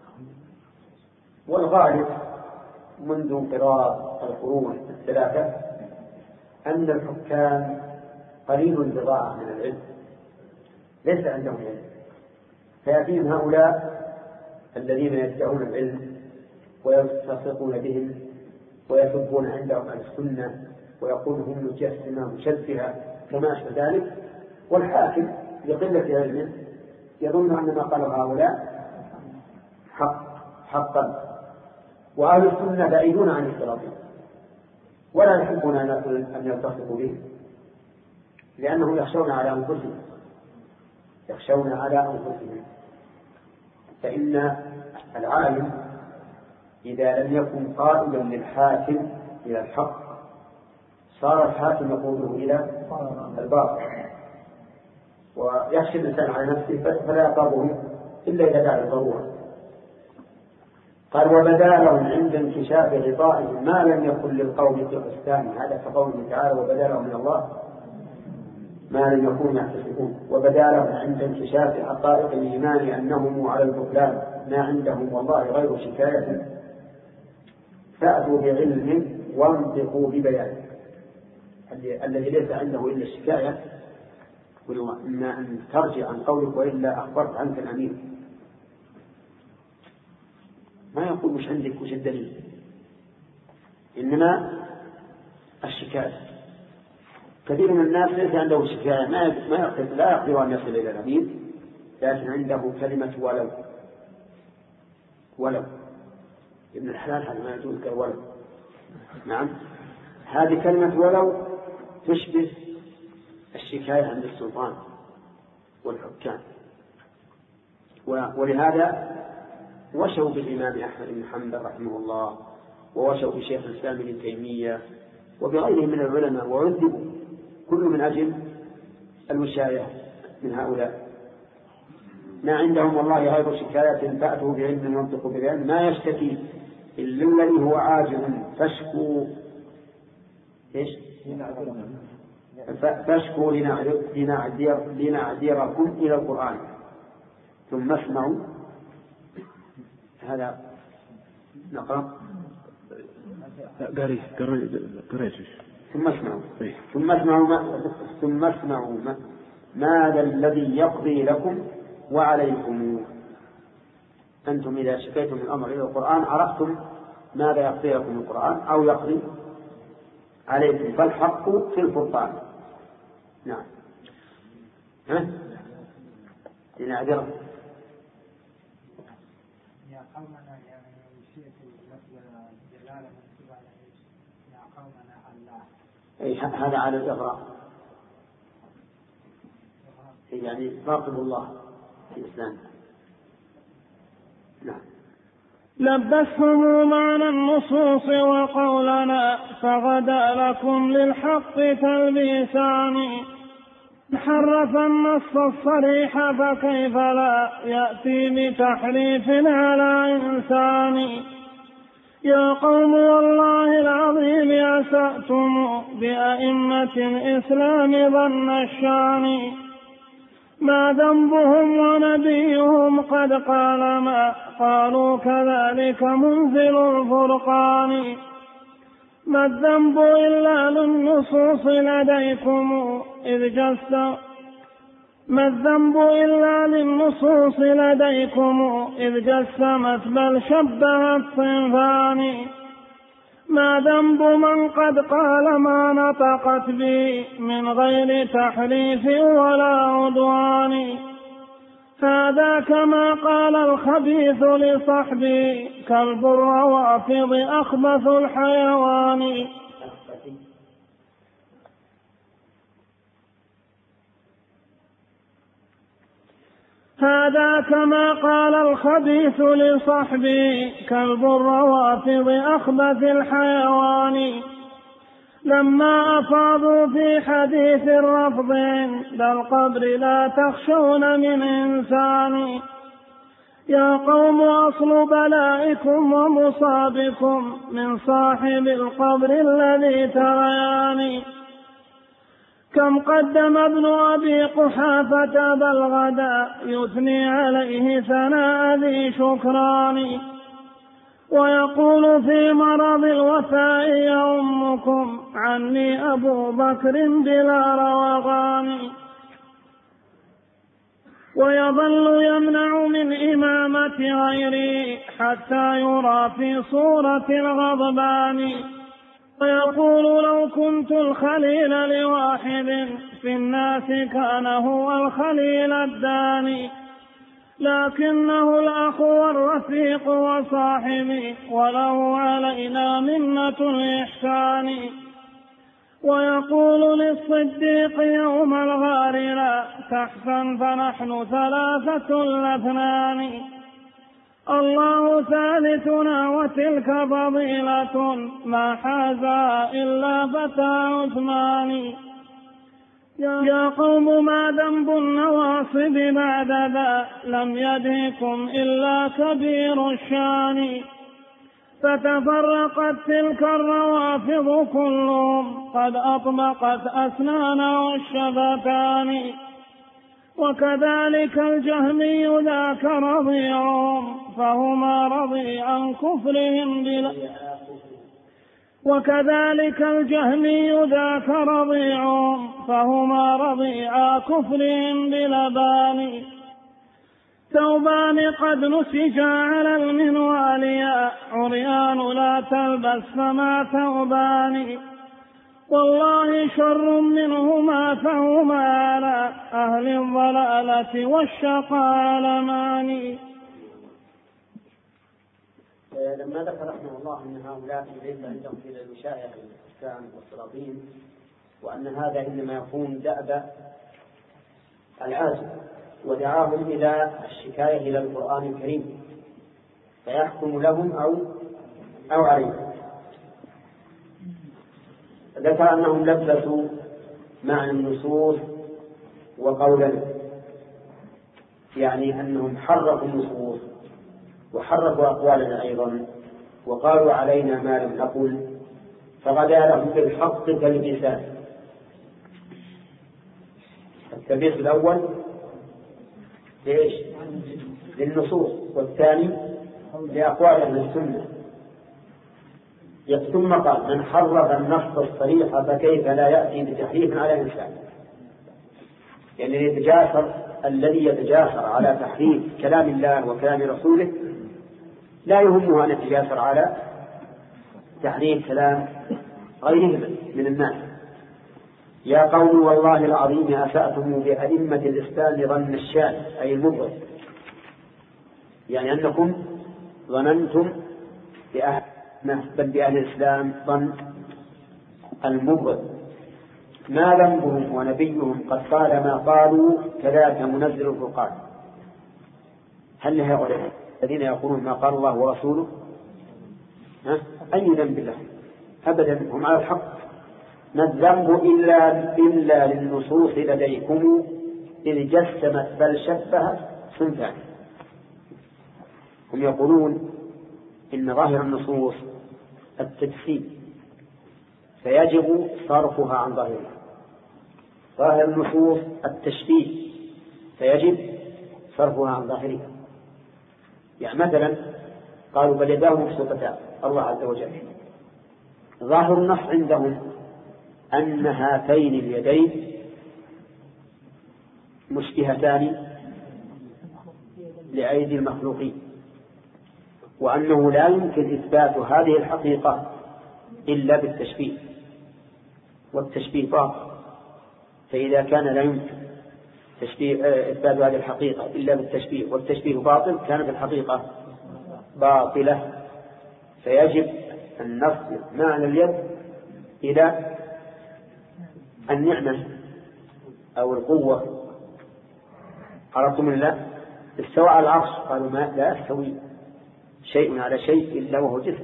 والغالب منذ انقراض القرون الثلاثة أن الحكام قليل البضاعة من العلم، ليس عندهم علم، فيأتيهم هؤلاء الذين يدعون العلم ويلتصقون بهم ويسبون عندهم عن السنة ويقول هم مجسمة مشبهة وما أشبه ذلك، والحاكم لقلة علمه يظن أن ما قال هؤلاء حق حقا. وأهل السنة بعيدون عن السلاطين ولا يحبون أن يلتصقوا بهم، لأنهم يخشون على أنفسهم يخشون على أنفسهم فإن العالم إذا لم يكن قائلا للحاكم إلى الحق صار الحاكم يقوده إلى الباطل، ويخشى الإنسان على نفسه فلا يقربه إلا إذا دعا الضرورة. قال وبدا لهم عند انكشاف غطائهم ما لم يكن للقوم في قسطان، هذا كقوله تعالى وبدا لهم من الله ما لم يكونوا يحتسبون. وبدا لهم عند انكشاف حقائق الإيمان أنهم على البطلان ما عندهم والله غير شكاية، فأتوا بعلم وانطقوا ببيان. الذي ليس عنده إلا الشكاية إما أن ترجع عن قولك وإلا أخبرت عنك الأمير، ما يقول مش عندك وش الدليل، إنما الشكاية. كثير من الناس ليس عنده شكاية، ما ما يقدر لا يقدر أن يصل إلى الأمير، لكن عنده كلمة ولو ولو ابن الحلال هذا ما يجوز كولو. نعم هذه كلمة ولو تشبه الشكاية عند السلطان والحكام، ولهذا وشوا بالإمام أحمد بن حنبل رحمه الله ووشوا بشيخ الإسلام ابن تيمية وبغيرهم من العلماء وعذبوا كل من أجل الوشاية من هؤلاء. ما عندهم والله غير شكاية فأتوا بعلم ينطق ببيان ما يشتكي إلا الذي هو عاجز فاشكوا إيش فاشكوا لنعذر لنعذركم إلى القرآن ثم اسمعوا. هذا نقرأ قريش قريش ثم اسمعوا ثم اسمعوا ما ثم اسمعوا ما ماذا الذي يقضي لكم وعليكم. أنتم إذا شكيتم الأمر إلى القرآن عرفتم ماذا يقضي لكم القرآن أو يقضي عليكم، فالحق في الفرقان. نعم ها لنعذره يا قومنا يعني نسيت لفظ جلالة من قبل يا قومنا الله، أي هذا على الإغراء، يعني راقب الله في الإسلام. نعم لبسهم معنى النصوص وقولنا فغدا لكم للحق تلبيسان، حرف النص الصريح فكيف لا يأتي بتحريف على إنسان. يا قوم والله العظيم أسأتم بأئمة الإسلام ظن الشان، ما ذنبهم ونبيهم قد قال ما قالوا كذلك منزل الفرقان. ما الذنب إلا للنصوص لديكم إذ جسم ما الذنب إلا للنصوص لديكم إذ جسمت بل شبهت صنفان. ما ذنب من قد قال ما نطقت به من غير تحريف ولا عدوان، هذا كما قال الخبيث لصحبي كلب الروافض أخبث الحيوان. هذا كما قال الخبيث لصحبي كلب الروافض أخبث الحيوان. لما أفاضوا في حديث الرفض عند القبر لا تخشون من إنسان. يا قوم أصل بلائكم ومصابكم من صاحب القبر الذي تريان. كم قدم ابن أبي قحافة بالغدا يثني عليه ثناء ذي شكران. ويقول في مرض الوفاء يؤمكم عني أبو بكر بلا روغان. ويظل يمنع من إمامة غيري حتى يرى في صورة الغضبان. ويقول لو كنت الخليل لواحد في الناس كان هو الخليل الداني. لكنه الأخ والرفيق وصاحبي وله علينا منة الإحسان. ويقول للصديق يوم الغار لا تحزن فنحن ثلاثة الاثنان. الله ثالثنا وتلك فضيلة ما حازا إلا فتى عثمان. يا قوم ما ذنب النواصب بعد ذا لم يدهكم إلا كبير الشان. فتفرقت تلك الروافض كلهم قد أطبقت أسنان الشفتان. وكذلك الجهمي ذاك رضيعهم فهما رضيعا كفرهم بلا وكذلك الجهمي ذاك رضيعهم فهما رضيعا كفرهم بلبان. ثوبان قد نسجا على المنوال يا عريان لا تلبس فما ثوبان. والله شر منهما فهما على أهل الضلالة والشقاء علمان. لما ذكر رحمه الله أن هؤلاء ليس عندهم إلا الوشاية والإحكام والسلاطين وأن هذا إنما يكون دأب العازم ودعاهم إلى الشكاية إلى القرآن الكريم فيحكم لهم أو أو عليهم. ذكر أنهم لبسوا معنى النصوص وقولا يعني أنهم حرفوا النصوص وحرفوا أقوالنا أيضا وقالوا علينا ما لم نقل فغدا لهم بالحق كالمثال. التلبيس الأول ليش؟ للنصوص والثاني لأقوال أهل السنة. ثم قال من حرف النص الصريح فكيف لا يأتي بتحريف على إنسان. يعني يتجاسر الذي يتجاسر على تحريف كلام الله وكلام رسوله لا يهمه أن يتجاسر على تحريف كلام غيرهم من الناس. يا قوم والله العظيم أسأتم بأئمة الإسلام ظن الشاذ أي المبغض، يعني أنكم ظننتم بأهل بل بأهل الإسلام ظن المبغض. ما ذنبهم ونبيهم قد قال ما قالوا كذاك منزل الفرقان. هل هؤلاء الذين يقولون ما قال الله ورسوله ها؟ أي ذنب لهم؟ أبدا هم على الحق. ما الذنب إلا, إلا للنصوص لديكم إذ جسمت بل شبهت صنفان. هم يقولون إن ظاهر النصوص التجسيم فيجب صرفها عن ظاهرها. ظاهر النصوص التشبيه فيجب صرفها عن ظاهرها. يعني مثلا قالوا بل يداه مبسوطتان الله عز وجل، ظاهر النص عندهم أن هاتين اليدين مشبهتان لأيدي المخلوقين، وأنه لا يمكن إثبات هذه الحقيقة إلا بالتشبيه، والتشبيه باطل. فإذا كان لا يمكن تشبيه إثبات هذه الحقيقة إلا بالتشبيه والتشبيه باطل كانت الحقيقة باطلة، فيجب أن نصل معنى اليد إلى النعمة أو القوة. عرفتم الله؟ استوى على العرش، قالوا ما لا يستوي شيء على شيء إلا وهو جسم،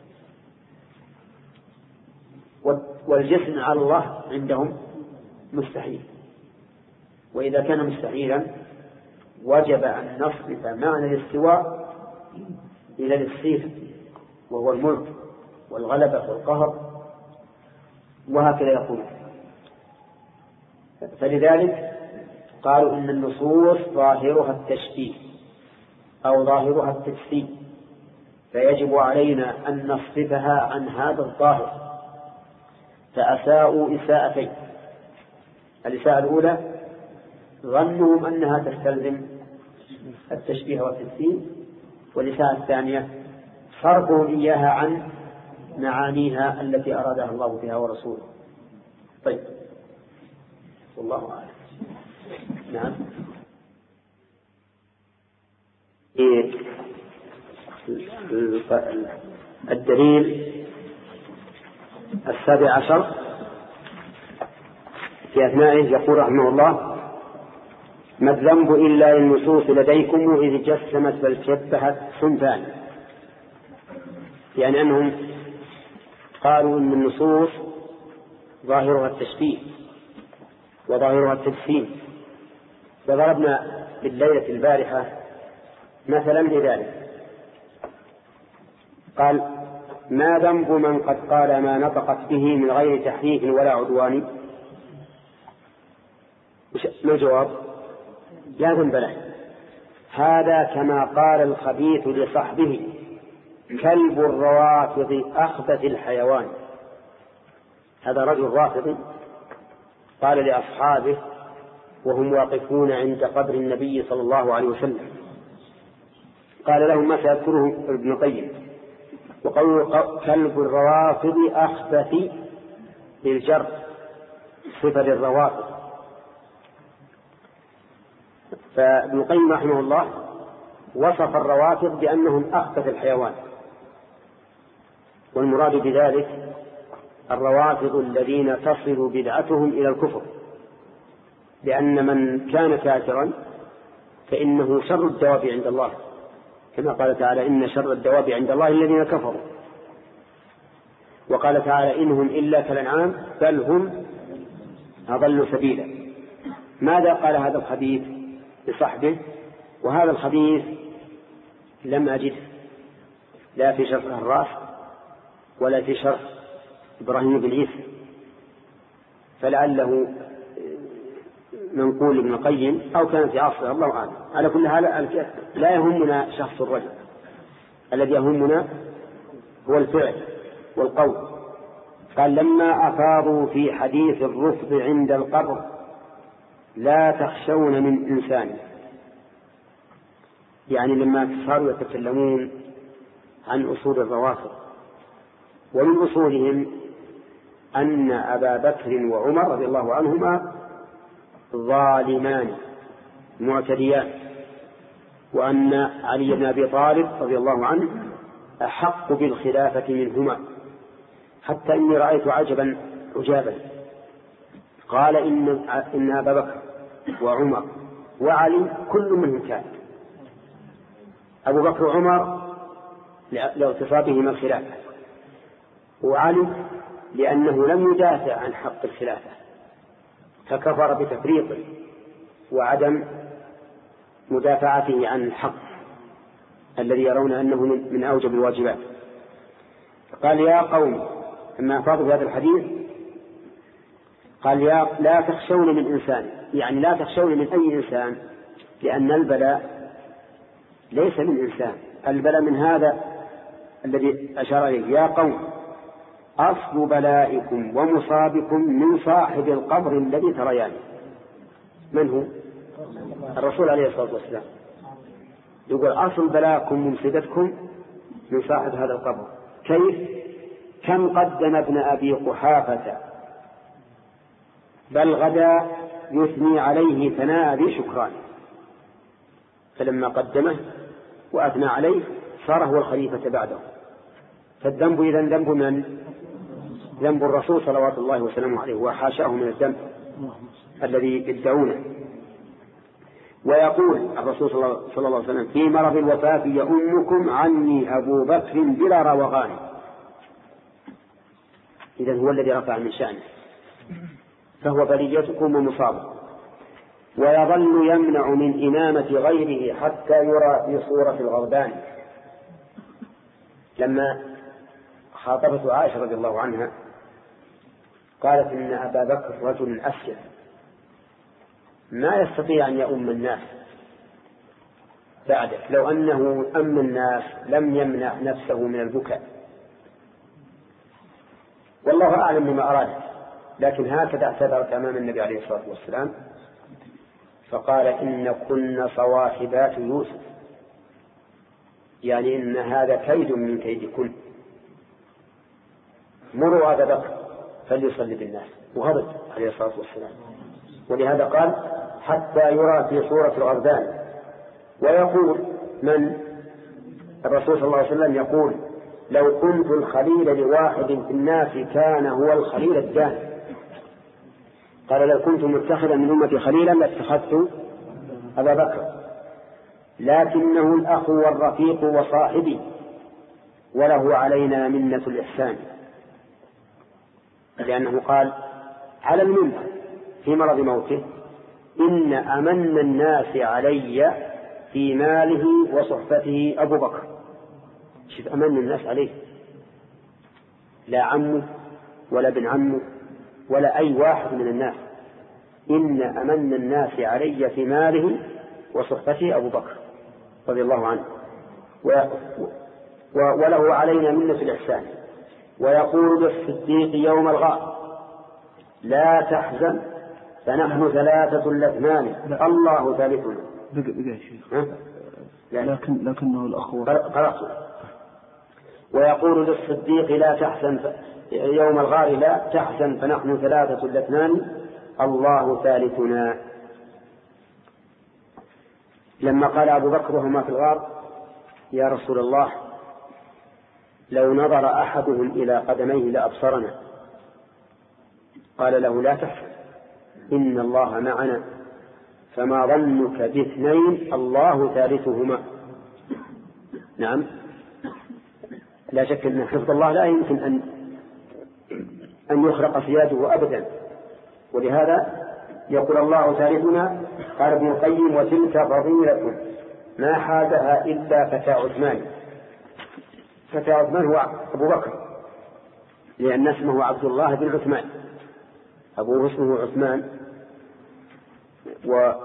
والجسم على الله عندهم مستحيل، وإذا كان مستحيلا وجب أن نصرف معنى الاستواء إلى الصفة وهو الملك والغلبة والقهر، وهكذا يقول. فلذلك قالوا إن النصوص ظاهرها التشبيه أو ظاهرها التجسيم، فيجب علينا أن نصرفها عن هذا الظاهر، فأساءوا إساءتين. الإساءة الأولى ظنهم أنها تستلزم التشبيه والتجسيم، والإساءة الثانية صرفهم إياها عن معانيها التي أرادها الله بها ورسوله. طيب، والله أعلم. نعم. الدليل السابع عشر في أثنائه يقول رحمه الله: ما الذنب إلا للنصوص لديكم إذ جسمت بل شبهت صنفان. يعني أنهم قالوا إن النصوص ظاهرها التشبيه وظاهرها التجسيم، وضربنا بالليلة البارحة مثلا لذلك. قال: ما ذنب من قد قال ما نطقت به من غير تحريف ولا عدوان؟ ما الجواب؟ لا ذنب له. هذا كما قال الخبيث لصحبه: كلب الروافض أخبث الحيوان. هذا رجل رافض قال لأصحابه وهم واقفون عند قبر النبي صلى الله عليه وسلم، قال لهم ما سيذكره ابن القيم، وقالوا كلب الروافض أخبث للجر صفة للروافض. فابن القيم رحمه الله وصف الروافض بأنهم أخبث الحيوان، والمراد بذلك الروافض الذين تصل بدعتهم إلى الكفر، لأن من كان كافرا فإنه شر الدواب عند الله، كما قال تعالى: إن شر الدواب عند الله الذين كفروا. وقال تعالى: إنهم إلا كالأنعام بل هم أضل سبيلا. ماذا قال هذا الحديث لصحبه؟ وهذا الحديث لم أجد لا في شرح الراس ولا في شرح إبراهيم بن عيسى، فلعله منقول ابن القيم أو كان في عصره، الله أعلم. على كل حال لا يهمنا شخص الرجل، الذي يهمنا هو الفعل والقول. قال: لما أفاضوا في حديث الرفض عند القبر لا تخشون من إنسان. يعني لما صاروا يتكلمون عن أصول الروافض، ومن أصولهم أن أبا بكر وعمر رضي الله عنهما ظالمان معتديان، وأن علي بن أبي طالب رضي الله عنه أحق بالخلافة منهما، حتى إني رأيت عجبا عجابا. قال: إن, إن أبا بكر وعمر وعلي كل منهم كافر. أبو بكر وعمر لاغتصابهما الخلافة، وعلي لأنه لم يدافع عن حق الخلافة فكفر بتفريطه وعدم مدافعته عن الحق الذي يرون أنه من أوجب الواجبات. قال: يا قوم، لما أفاضوا في هذا الحديث قال: يا لا تخشون من إنسان، يعني لا تخشون من أي إنسان، لأن البلاء ليس من إنسان، البلاء من هذا الذي أشار إليه. يا قوم، أصل بلائكم ومصابكم من صاحب القبر الذي تريانه. من هو؟ الرسول عليه الصلاة والسلام يقول: أصل بلاءكم ومصيبتكم من صاحب هذا القبر. كيف؟ كم قدم ابن أبي قحافة بل غدا يثني عليه ثناء ذي شكران، فلما قدمه وأثنى عليه صار هو الخليفة بعده. فالذنب إذن ذنب من؟ ذنب الرسول صلوات الله وسلامه عليه، وحاشاه من الذنب الذي يدعونه. ويقول الرسول صلى الله عليه وسلم في مرض الوفاة يؤمكم عني أبو بكر بلا روغان. إذن هو الذي رفع من شأنه، فهو بليتكم ومصابه. ويظل يمنع من إمامة غيره حتى يرى في صورة الغربان. لما خاطبته عائشة رضي الله عنها قالت إن أبا بكر رجل أسير ما يستطيع أن يؤم الناس بعدك، لو أنه أم الناس لم يمنع نفسه من البكاء. والله أعلم بما أراد، لكن هكذا اعتذرت أمام النبي عليه الصلاة والسلام فقال إن كن صواحبات يوسف، يعني إن هذا كيد من كيدكن، مروا أبا بكر فليصلي بالناس، وغضب عليه الصلاة والسلام. ولهذا قال حتى يرى في صورة الغربان. ويقول من الرسول صلى الله عليه وسلم يقول لو كنت الخليل لواحد في الناس كان هو الخليل الدائم. قال لو كنت متخذا من أمتي خليلا لاتخذت أبا بكر، لكنه الأخ والرفيق وصاحبي وله علينا منة الإحسان، لأنه قال على المنبر في مرض موته إن أمن الناس علي في ماله وصحبته أبو بكر. شوف أمن الناس عليه، لا عمه ولا ابن عمه ولا أي واحد من الناس، إن أمن الناس علي في ماله وصحبته أبو بكر رضي الله عنه وله علينا منة الإحسان. ويقول للصديق يوم الغار لا تحزن فنحن ثلاثة الاثنان الله ثالثنا. بقى بقى شيخ لكن لكنه الأخوة قرأته. ويقول للصديق لا تحزن يوم الغار لا تحزن فنحن ثلاثة الاثنان الله ثالثنا. لما قال أبو بكر وهما في الغار يا رسول الله لو نظر أحدهم إلى قدميه لأبصرنا، قال له لا تحزن إن الله معنا، فما ظنك باثنين الله ثالثهما. نعم لا شك أن حفظ الله لا يمكن أن أن يخرق سياده أبدا، ولهذا يقول الله ثالثنا. قال ابن القيم وتلك فضيلة ما حازها إلا فتى عثمان. فتى عثمان هو أبو بكر لأن اسمه عبد الله بن عثمان، أبوه اسمه عثمان. وهذه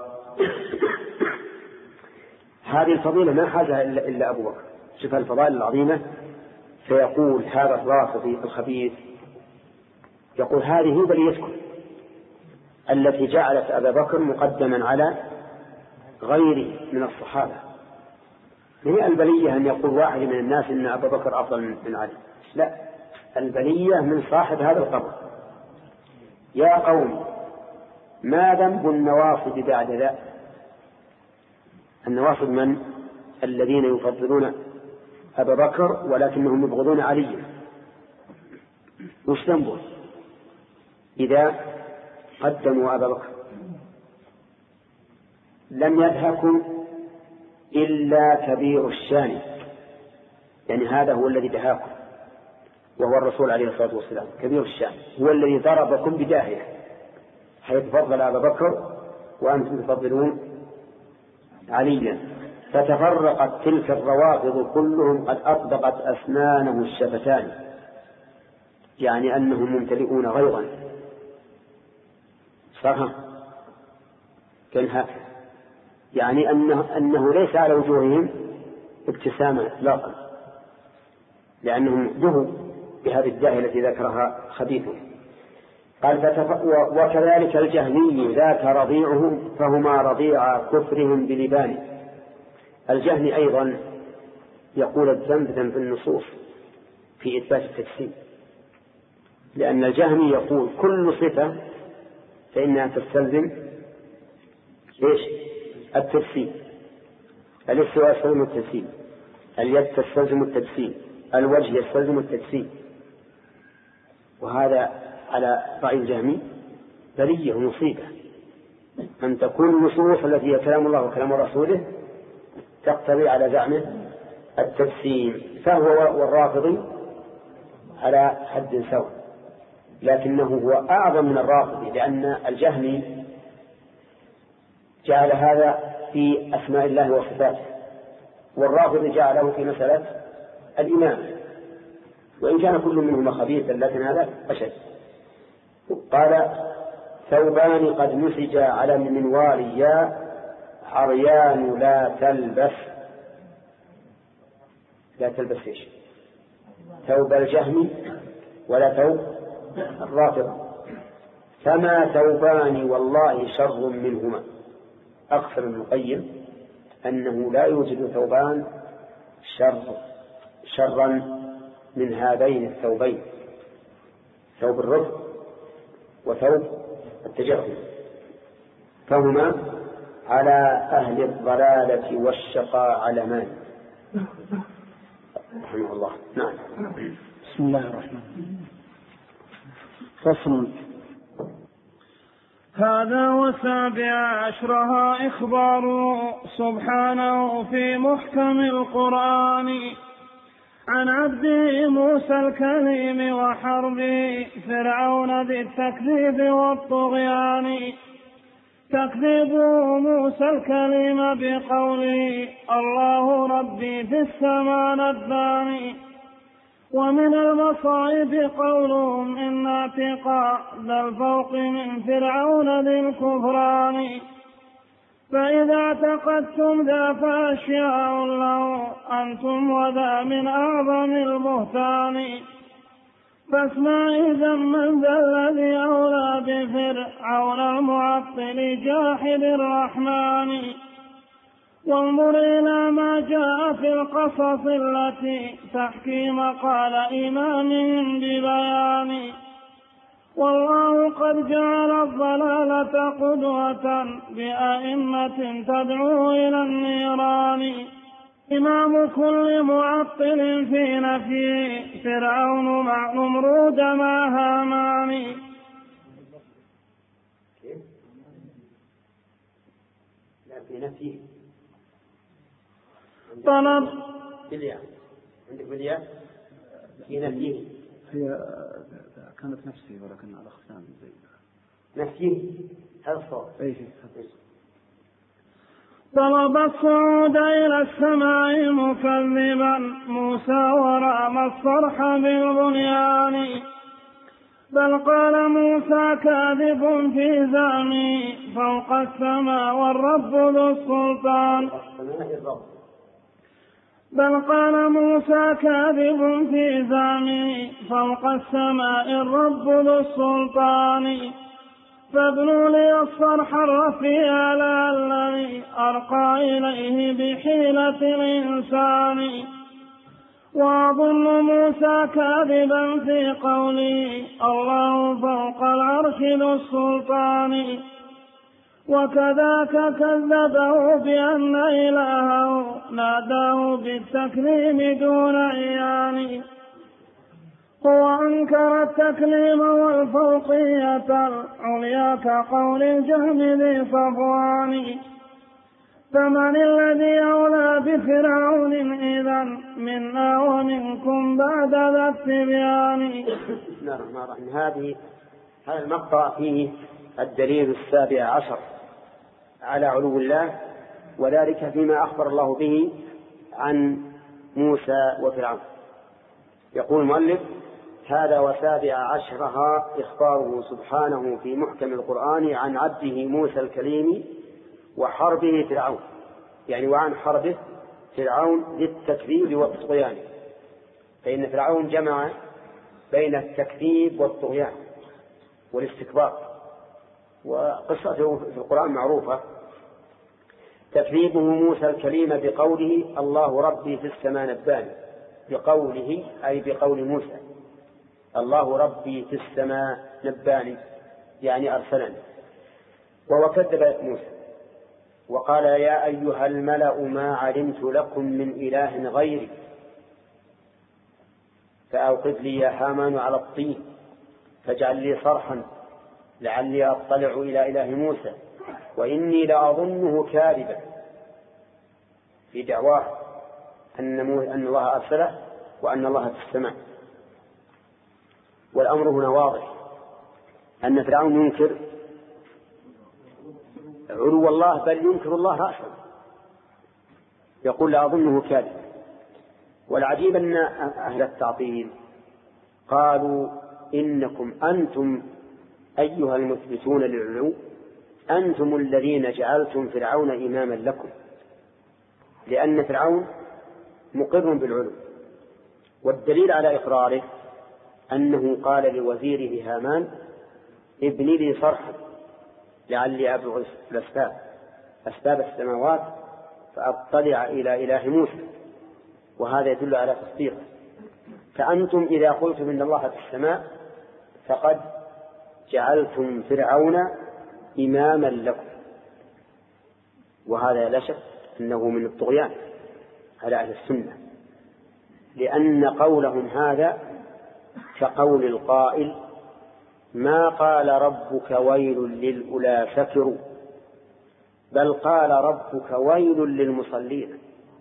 الفضيلة ما حازها إلا أبو بكر. شوف الفضائل العظيمة. فيقول هذا الرافضي الخبيث يقول هذه بليتكم التي جعلت أبا بكر مقدما على غيره من الصحابة. هي البلية أن يقول واحد من الناس إن أبا بكر أفضل من علي، لا، البلية من صاحب هذا القبر. يا قوم ما ذنب النواصب بعد ذا؟ النواصب من؟ الذين يفضلون أبا بكر ولكنهم يبغضون علي. وش ذنبه إذا قدموا أبا بكر؟ لم يدهكم إلا كبير الشان، يعني هذا هو الذي دهاكم وهو الرسول عليه الصلاة والسلام. كبير الشان هو الذي ضربكم بداهية حيث فضل أبا بكر وأنتم تفضلون عليا. فتفرقت تلك الروافض كلهم قد أطبقت أسنانهم الشفتان، يعني أنهم ممتلئون غيظا صرها كانها، يعني أنه, أنه ليس على وجوههم ابتسامة إطلاقا، لأنهم دهوا بهذه الداهية التي ذكرها خبيث. قال فتف... وكذلك الجهمي ذاك رضيعهم فهما رضيع كفرهم بلبان. الجهمي أيضا يقول الذنب ذنب النصوص في إثبات التجسيم، لأن الجهمي يقول كل صفة فإنها تستلزم إيش؟ التجسيم. الاستواء يستلزم التجسيم، اليد تستلزم التجسيم، الوجه يستلزم التجسيم. وهذا على رأي الجهمي بلية ومصيبة، أن تكون النصوص التي هي كلام الله وكلام رسوله تقتضي على زعمه التجسيم، فهو والرافضي على حد سواء، لكنه هو أعظم من الرافضي، لأن الجهمي جعل هذا في أسماء الله وصفاته، والرافضي جعله في مسألة الإمام، وإن كان كل منهما خبيثا لكن هذا أشد. قال ثوبان قد نسج على المنوال يا عريان لا تلبس. لا تلبس إيش؟ ثوب الجهم ولا ثوب الرافض. فما ثوبان والله شر منهما. أقصر ابن القيم أنه لا يوجد ثوبان شر شرا من هذين الثوبين، ثوب الرفق وثوب التجهم، فهما على أهل الضلالة والشقاء علمان رحمه الله. نعم. بسم الله الرحمن الرحيم. فصل. هذا وسابع عشرها إخبار سبحانه في محكم القرآن عن عبده موسى الكليم وحرب فرعون بالتكذيب والطغيان. تكذيب موسى الكليم بقوله الله ربي في السماء نباني، ومن المصائب قولهم إن اعتقاد الفوق من فرعون للكفران. فإذا اعتقدتم ذا فأشياء له أنتم وذا من أعظم البهتان. فاسمع إذا من ذا الذي أولى بفرعون المعطل جاحد الرحمن. وانظر إلى ما جاء في القصص التي تحكي مقال إمامهم ببيان. والله قد جعل الضلالة قدوة بأئمة تدعو إلى النيران. إمام كل معطل في نفيه فرعون مع نمرود مع هامان. لا في نفيه طلب بالياء، عندك بالياء في نفيه. هي كانت نفسي ولكن على ختام زي نفيه هذا الصوت. أي طلب الصعود إلى السماء مكذبا موسى ورام الصرح بالبنيان. بل قال موسى كاذب في زعمي فوق السماء والرب ذو السلطان. بل قال موسى كاذب في زعمي فوق السماء الرب ذو السلطان. فابنوا لي الصرح الرفيع الذي أرقى إليه بحيلة الإنسان. وأظن موسى كاذبا في قوله الله فوق العرش ذو السلطان. وكذاك كذبه بأن إلهه ناداه بالتكريم دون عيان. هو أنكر التكليم والفوقية العليا كقول الجهم ذي صفوان. فمن الذي أولى بفرعون إذن منا ومنكم بعد ذا التبيان. نعم. هذه هذا المقطع فيه الدليل السابع عشر على علو الله، وذلك فيما أخبر الله به عن موسى وفرعون. يقول المؤلف هذا وسابع عشرها إخباره سبحانه في محكم القرآن عن عبده موسى الكليم وحربه فرعون، يعني وعن حربه فرعون للتكذيب والطغيان. فإن فرعون جمع بين التكذيب والطغيان والاستكبار، وقصته في القرآن معروفة. تكذيبه موسى الكليم بقوله الله ربي في السماء نباني، بقوله أي بقول موسى الله ربي في السماء نباني، يعني أرسلني. وهو كذب موسى وقال يا أيها الملأ ما علمت لكم من إله غيري فأوقد لي يا هامان على الطين فاجعل لي صرحا لعلي أطلع إلى إله موسى وإني لأظنه كاذبا في دعواه أن الله أرسله وأن الله في السماء. والأمر هنا واضح أن فرعون ينكر علو الله بل ينكر الله رأسا يقول لأظنه كاذبا. والعجيب أن أهل التعطيل قالوا إنكم أنتم أيها المثبتون للعلو أنتم الذين جعلتم فرعون إماما لكم، لأن فرعون مقر بالعلو، والدليل على إقراره أنه قال لوزيره هامان ابن لي صرحا لعلي أبلغ الأسباب أسباب السماوات فأطلع إلى إله موسى، وهذا يدل على تصديقه. فأنتم إذا قلتم إن الله في السماء فقد جعلتم فرعون إماما لكم، وهذا لا شك أنه من الطغيان على أهل السنة، لأن قولهم هذا كقول القائل ما قال ربك ويل للأولى فكروا بل قال ربك ويل للمصلين.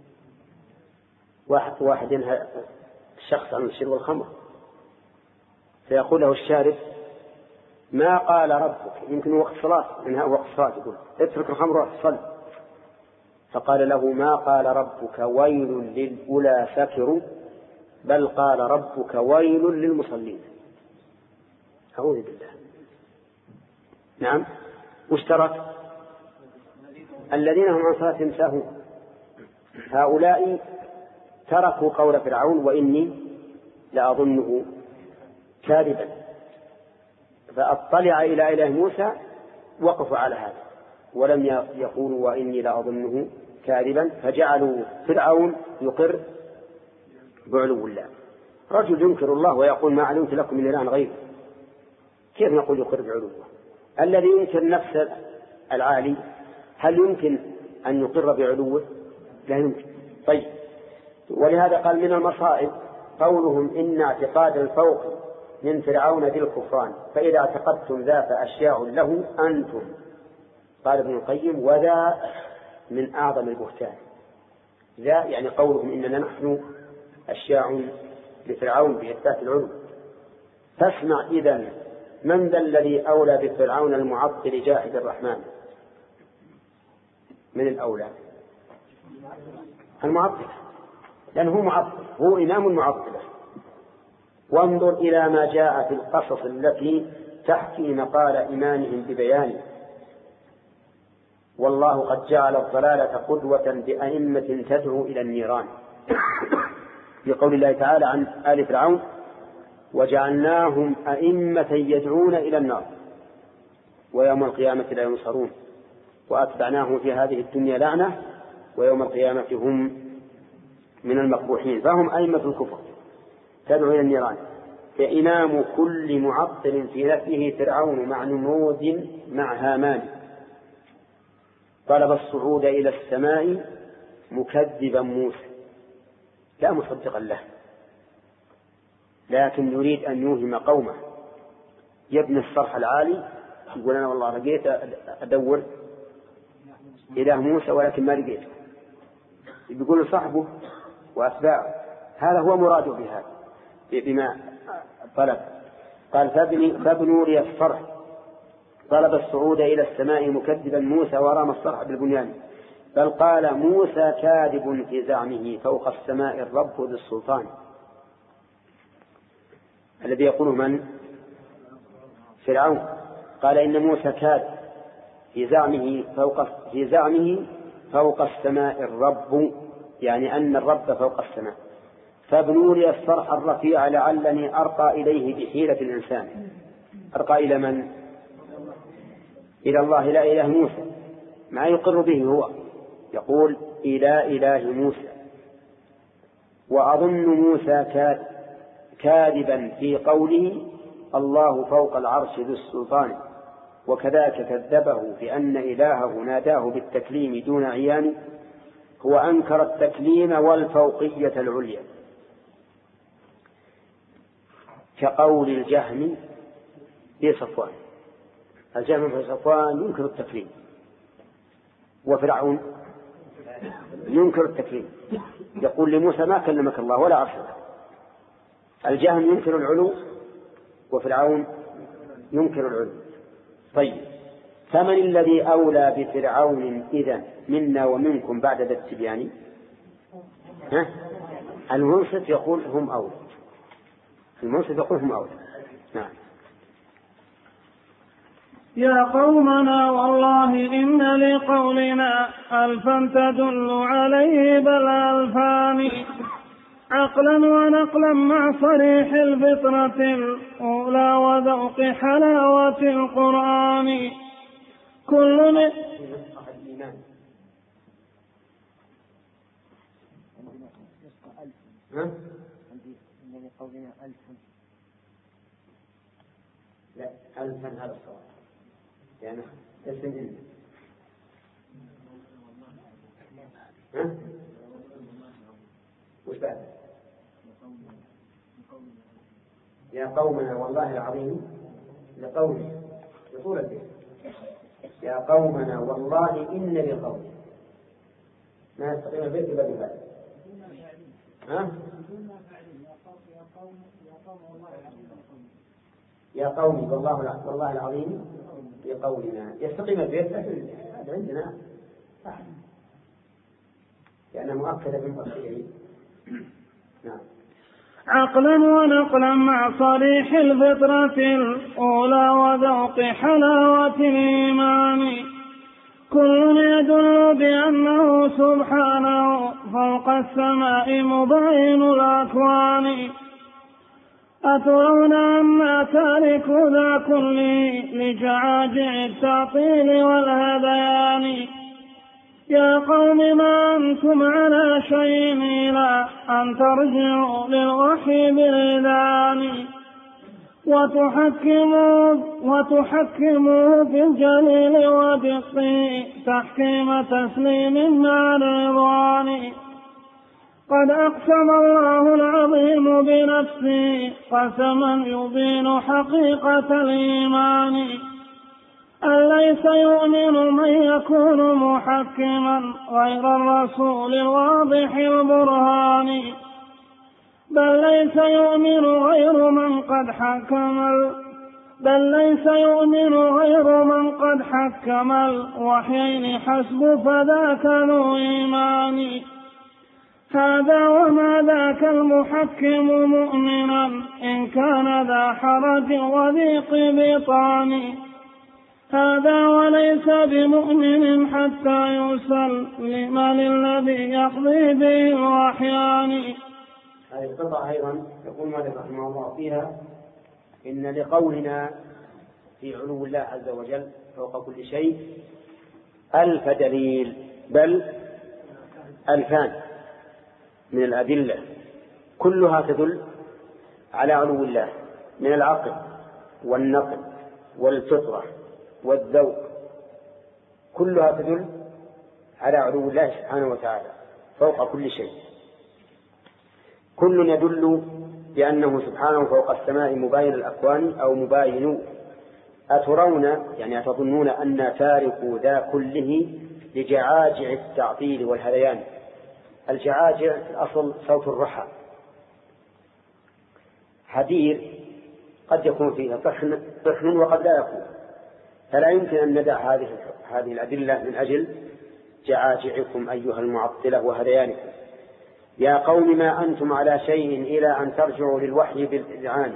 واحد واحد الشخص عن الشرب والخمر فيقول له الشارب ما قال ربك، يمكن وقت صلاة إنها وقت صلاة، يقول اترك الخمر واحصل، فقال له ما قال ربك ويل للأولى فكروا بل قال ربك ويل للمصلين. أعوذ بالله. نعم واشترك الذين هم عن صلاتهم ساهون، هؤلاء تركوا قول فرعون وإني لأظنه كاذبا، فأطلع إلى إله موسى وقفوا على هذا ولم يقولوا وإني لأظنه كاذبا، فجعلوا فرعون يقر بعلو الله. رجل ينكر الله ويقول ما علمت لكم من إله غيره، كيف نقول يقر بعلو الله؟ الذي ينكر نفس العالي هل يمكن أن يقر بعلوه؟ لا يمكن. طيب، ولهذا قال من المصائب قولهم إن اعتقاد الفوق من فرعون ذي الكفران، فإذا اعتقدتم ذا فأشياء له أنتم. قال ابن القيم وذا من أعظم البهتان. ذا يعني قولهم إننا نحن أشياء لفرعون بإثبات العلو. فاسمع إذن من ذا الذي أولى بفرعون المعطل جاحد الرحمن؟ من الأولى المعطل، لأنه هو معطل، هو إمام المعطلة. وانظر إلى ما جاء في القصص التي تحكي مقال إيمانهم ببيانه. والله قد جعل الضلالة قدوة بأئمة تدعو إلى النيران في قول الله تعالى عن آل فرعون وجعلناهم أئمة يدعون إلى النار ويوم القيامة لا ينصرون وأتبعناهم في هذه الدنيا لعنة ويوم القيامة هم من المقبوحين. فهم أئمة الكفر تدعو إلى النيران. فإمام كل معطل في نفسه فرعون مع نمرود مع هامان طلب الصعود إلى السماء مكذبا موسى لا مصدقا له، لكن يريد أن يوهم قومه. يبني الصرح العالي يقول أنا والله لقيت أدور إله موسى ولكن ما لقيته، يقول صاحبه وأتباعه هذا هو مراده بهذا بما طلب. قال فابنوا لي الصرح طلب الصعود إلى السماء مكذبا موسى ورام الصرح بالبنيان، بل قال موسى كاذب في زعمه فوق السماء الرب ذو السلطان. الذي يقوله من؟ فرعون. قال إن موسى كاذب في زعمه فوق في زعمه فوق السماء الرب، يعني أن الرب فوق السماء. فابنوا لي الصرح الرفيع لعلني أرقى إليه بحيلة الإنسان. أرقى إلى من؟ إلى الله لا إله موسى، ما يقر به هو، يقول إلى إله موسى. وأظن موسى كاذبا في قوله الله فوق العرش ذو السلطان، وكذلك كذبه بأن إلهه ناداه بالتكليم دون عيان، هو أنكر التكليم والفوقية العليا، كقول الجهم في صفوان. الجهم في صفوان ينكر التكليم، وفرعون ينكر التكليم، يقول لموسى ما كلمك الله ولا أرسلك. الجهم ينكر العلو وفرعون ينكر العلو. طيب، فمن الذي أولى بفرعون إذا منا ومنكم بعد ذا التبيان؟ ها؟ المنصف يقول هم أولى، المنصف يقول هم أولى. نعم. يا قومنا والله إن لقولنا ألفا تدل عليه بل ألفان، عقلا ونقلا مع صريح الفطرة الأولى وذوق حلاوة القرآن. كل لا ألفا هذا الصواب يعني اسم ها؟ وش بعد؟ يا قومنا والله العظيم لقوله يقول البيت يا قومنا والله إن لقوله ما يستقيم البيت إلا بهذا. ها؟ يا قومي والله والله العظيم لقولنا يستقيم البيت، لكن هذا عندنا لأنه مؤكد بالمؤكدين. نعم. عقلا ونقلا مع صريح الفطرة الأولى وذوق حلاوة الإيمان، كل يدل بأنه سبحانه فوق السماء مبين الأكوان. أترون أن تارك ذا كله لجعاجع التعطيل والهذيان؟ يا قوم ما أنتم على شيء إلى أن ترجعوا للوحي بالإذان، وتحكموا وتحكموا في الجليل وبالطي تحكيم تسليم مع الرضوان. قد أقسم الله العظيم بنفسه قسما يبين حقيقة الإيمان، أن ليس يؤمن من يكون محكما غير الرسول الواضح البرهان، بل ليس يؤمن غير من قد حكم بل ليس يؤمن غير من قد حكم الوحيين حسب فذاك ذو إيمان. هذا وما ذاك المحكم مؤمنا إن كان ذا حرج وضيق بطان، هذا وليس بمؤمن حتى يسلم للذي يقضي به الوحيان. هذه القطعة أيضا يقول مالك رحمه الله فيها إن لقولنا في علو الله عز وجل فوق كل شيء ألف دليل، بل ألفان من الأدلة كلها تدل على علو الله، من العقل والنقل والفطرة والذوق، كلها تدل على علو الله سبحانه وتعالى فوق كل شيء. كل يدل بأنه سبحانه فوق السماء مباين الأكوان أو مباين. أترون يعني أتظنون أن تاركوا ذا كله لجعاجع التعطيل والهذيان. الجعاجع في الأصل صوت الرحى، حدير قد يكون فيها طحن وقد لا يكون، فلا يمكن أن ندع هذه هذه الأدلة من أجل جعاجعكم أيها المعطلة وهذيانكم. يا قوم ما أنتم على شيء إلى أن ترجعوا للوحي بالإذعان،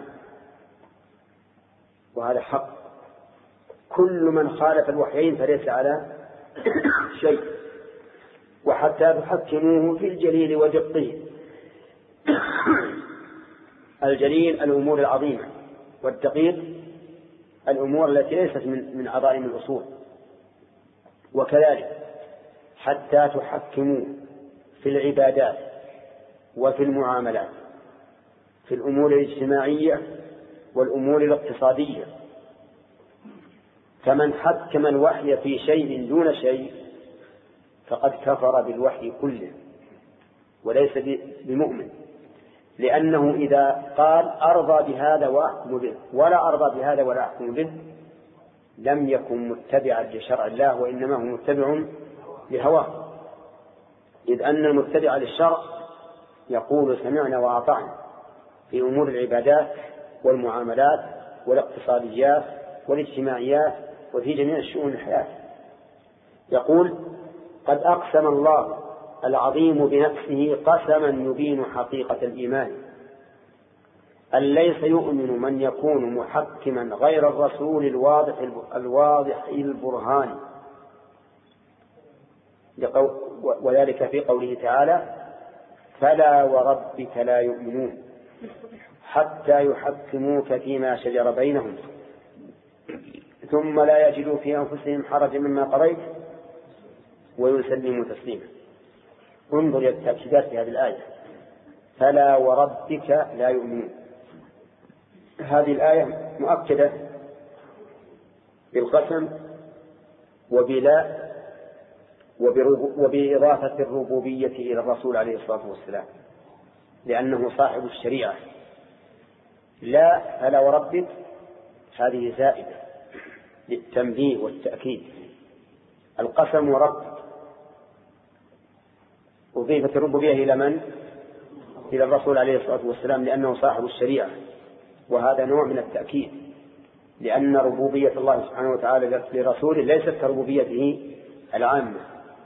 وهذا حق. كل من خالف الوحيين فليس على شيء، وحتى تحكموه في الجليل ودقه. الجليل الأمور العظيمة، والدقيق الأمور التي ليست من من عظائم الأصول. وكذلك حتى تحكموا في العبادات وفي المعاملات، في الأمور الاجتماعية والأمور الاقتصادية، فمن حكم الوحي في شيء دون شيء فقد كفر بالوحي كله وليس بمؤمن، لأنه إذا قال أرضى بهذا وأحكم به ولا أرضى بهذا ولا أحكم به لم يكن متبعا لشرع الله، وإنما هو متبع لهواه، إذ أن المتبع للشرع يقول سمعنا وأطعنا في أمور العبادات والمعاملات والاقتصاديات والاجتماعيات وفي جميع شؤون الحياة. يقول قد أقسم الله العظيم بنفسه قسما يبين حقيقة الإيمان أن ليس يؤمن من يكون محكما غير الرسول الواضح الواضح البرهان، وذلك في قوله تعالى فلا وربك لا يؤمنون حتى يحكموك فيما شجر بينهم ثم لا يجدوا في أنفسهم حرجا مما قضيت ويسلموا تسليما. انظر إلى التأكيدات في هذه الآية، فلا وربك لا يؤمنون. هذه الآية مؤكدة بالقسم وبلا وبإضافة الربوبية إلى الرسول عليه الصلاة والسلام، لأنه صاحب الشريعة. لا فلا وربك هذه زائدة للتنبيه والتأكيد. القسم وربك أضيفت الربوبية إلى من؟ إلى الرسول عليه الصلاة والسلام، لأنه صاحب الشريعة، وهذا نوع من التأكيد، لأن ربوبية الله سبحانه وتعالى لرسوله ليست كربوبيته العامة.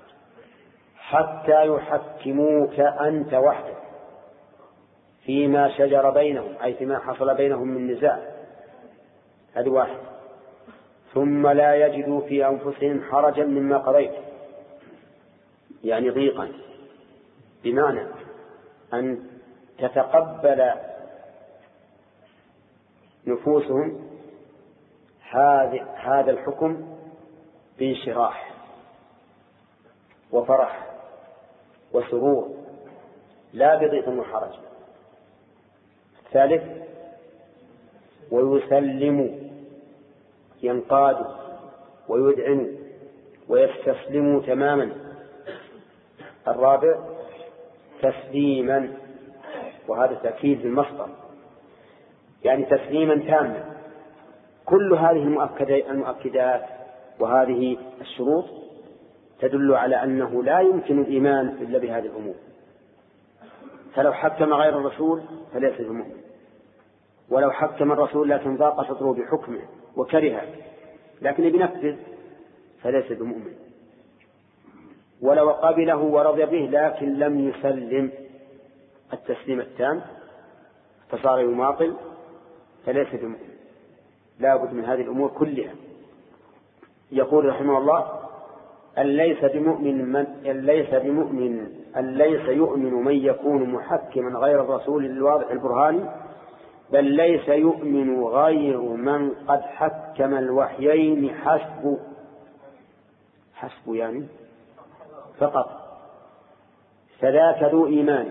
حتى يحكموك أنت وحدك فيما شجر بينهم، أي فيما حصل بينهم من نزاع، هذا واحد، ثم لا يجدوا في أنفسهم حرجا مما قضيت، يعني ضيقا، بمعنى أن تتقبل نفوسهم هذا الحكم بانشراح وفرح وسرور لا بضيق وحرج. ثالث ويسلموا، ينقادوا ويدعنوا ويستسلموا تماما. الرابع تسليما، وهذا تأكيد بالمصدر، يعني تسليما تاما. كل هذه المؤكدات وهذه الشروط تدل على أنه لا يمكن الإيمان إلا بهذه الأمور. فلو حكم غير الرسول فليس بمؤمن، ولو حكم الرسول لكن ضاق صدره بحكمه وكره لكن بنفذ فليس بمؤمن، ولو قبله ورضي به لكن لم يسلم التسليم التام فصار يماطل فليس بمؤمن. لا بد من هذه الأمور كلها. يقول رحمه الله أن ليس بمؤمن من أن ليس بمؤمن أن ليس يؤمن من يكون محكما غير الرسول الواضح البرهاني، بل ليس يؤمن غير من قد حكم الوحيين حسب حسب يعني فقط، فذاك ذو إيمان.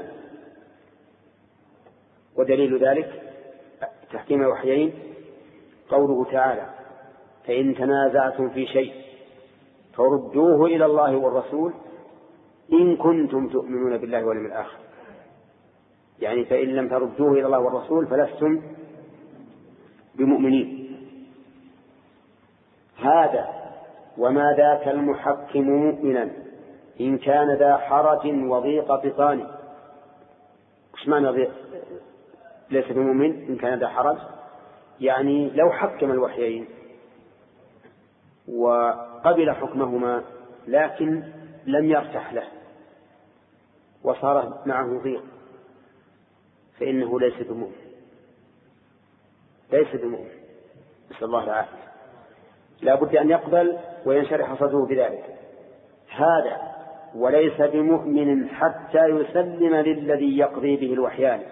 ودليل ذلك تحكيم الوحيين قوله تعالى فإن تنازعتم في شيء فردوه إلى الله والرسول إن كنتم تؤمنون بالله واليوم الآخر، يعني فإن لم تردوه إلى الله والرسول فلستم بمؤمنين. هذا وما ذاك المحكم مؤمنا إن كان ذا حرج وضيق بطان. وش معنى ليس بمؤمن إن كان ذا حرج؟ يعني لو حكم الوحيين وقبل حكمهما لكن لم يرتاح له وصار معه ضيق فإنه ليس بمؤمن، ليس بمؤمن، نسأل الله العافية. لا بد أن يقبل وينشرح صدره بذلك. هذا وليس بمؤمن حتى يسلم للذي يقضي به الوحيان،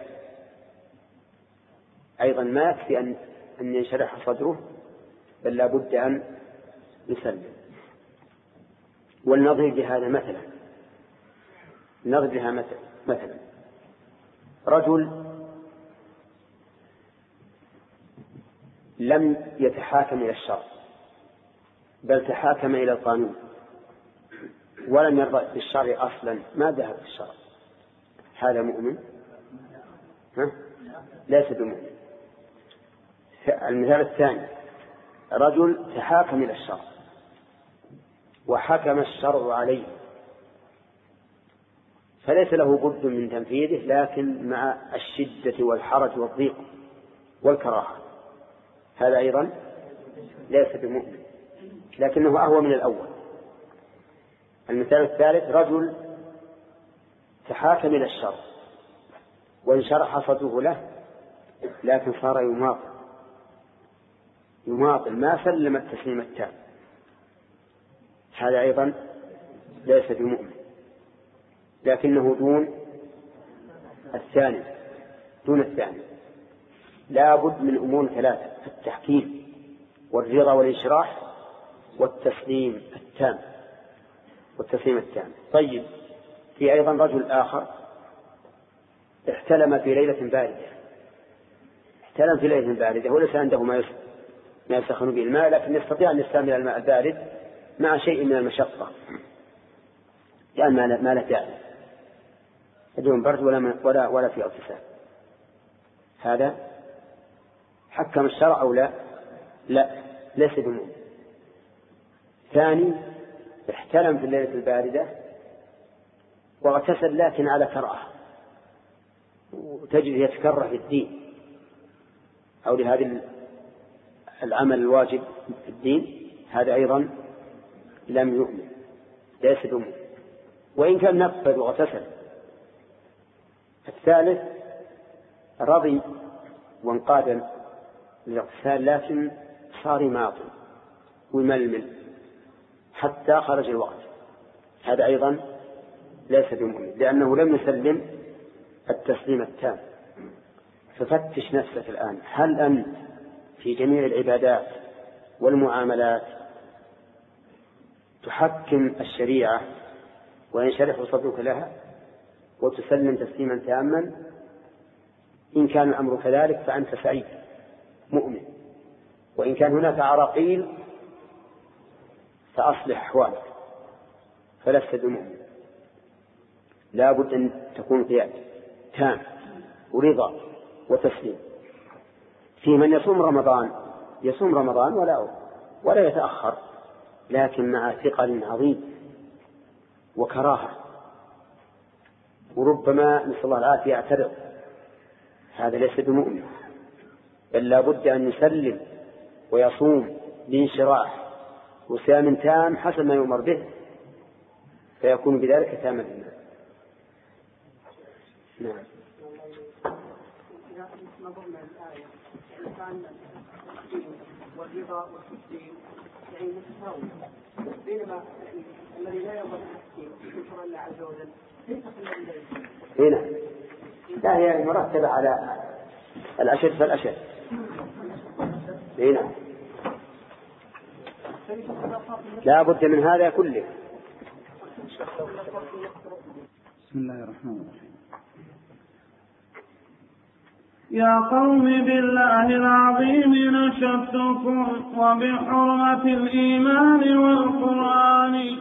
أيضا ما يكفي أن أن ينشرح صدره، بل لا بد أن يسلم. والنظر لهذا مثلا نظر لها مثلا مثلا رجل لم يتحاكم إلى الشرع بل تحاكم إلى القانون ولم يرضى بالشرع أصلا، ما ذهب بالشرع، هذا مؤمن؟ ها؟ ليس بمؤمن. المثال الثاني: رجل تحاكم إلى الشرع وحكم الشرع عليه فليس له بد من تنفيذه، لكن مع الشدة والحرج والضيق والكراهة، هذا أيضا ليس بمؤمن لكنه أهوى من الأول. المثال الثالث: رجل تحاكم إلى الشرع وانشرح صدره له لكن صار يماطل يماطل ما سلم التسليم التام، هذا أيضا ليس بمؤمن لكنه دون الثاني دون الثاني لا بد من أمور ثلاثة: التحكيم والرضا والإنشراح والتسليم التام والتسليم التام. طيب، في أيضا رجل آخر احتلم في ليلة باردة احتلم في ليلة باردة وليس عنده ما يسخن به الماء، لكن يستطيع أن يستعمل الماء البارد مع شيء من المشقة لأن يعني ما له داعي بدون برد ولا ولا ولا في اغتسال، هذا حكم الشرع أو لا؟ لا، ليس بمؤمن. ثاني: احتلم في الليلة الباردة واغتسل لكن على كراهة، وتجد يتكره في الدين أو لهذا العمل الواجب في الدين، هذا أيضا لم يؤمن ليس بمؤمن وإن كان نفذ واغتسل. الثالث: رضي وانقاد للاغتسال لكن صار ماطل ويململ حتى خرج الوقت، هذا أيضا ليس بمؤمن لأنه لم يسلم التسليم التام. ففتش نفسك الآن، هل أنت في جميع العبادات والمعاملات تحكم الشريعة وينشرح صدرك لها وتسلم تسليما تاما؟ إن كان الأمر كذلك فأنت سعيد مؤمن، وإن كان هناك عراقيل فأصلح أحوالك فلست بمؤمن. لا بد أن تكون قياد تام ورضا وتسليم. في من يصوم رمضان يصوم رمضان ولا ولا يتأخر لكن مع ثقل عظيم وكراهة وربما نسأل الله العافية يعترض، هذا ليس بمؤمن، بل لا بد أن يسلم ويصوم بانشراح وصيام تام حسب ما يؤمر به فيكون بذلك تاما الإيمان. نعم. نظرنا الآية كان والرضا والتسليم يعني متساوي، بينما الذي لا يرضى بالتسليم شكرا لله عز وجل ليس في هنا لا هي مرتبة على الأشد فالأشد. هنا لا بد من هذا كله. بسم الله الرحمن الرحيم. يا قوم بالله العظيم نشدتكم وبحرمة الإيمان والقرآن،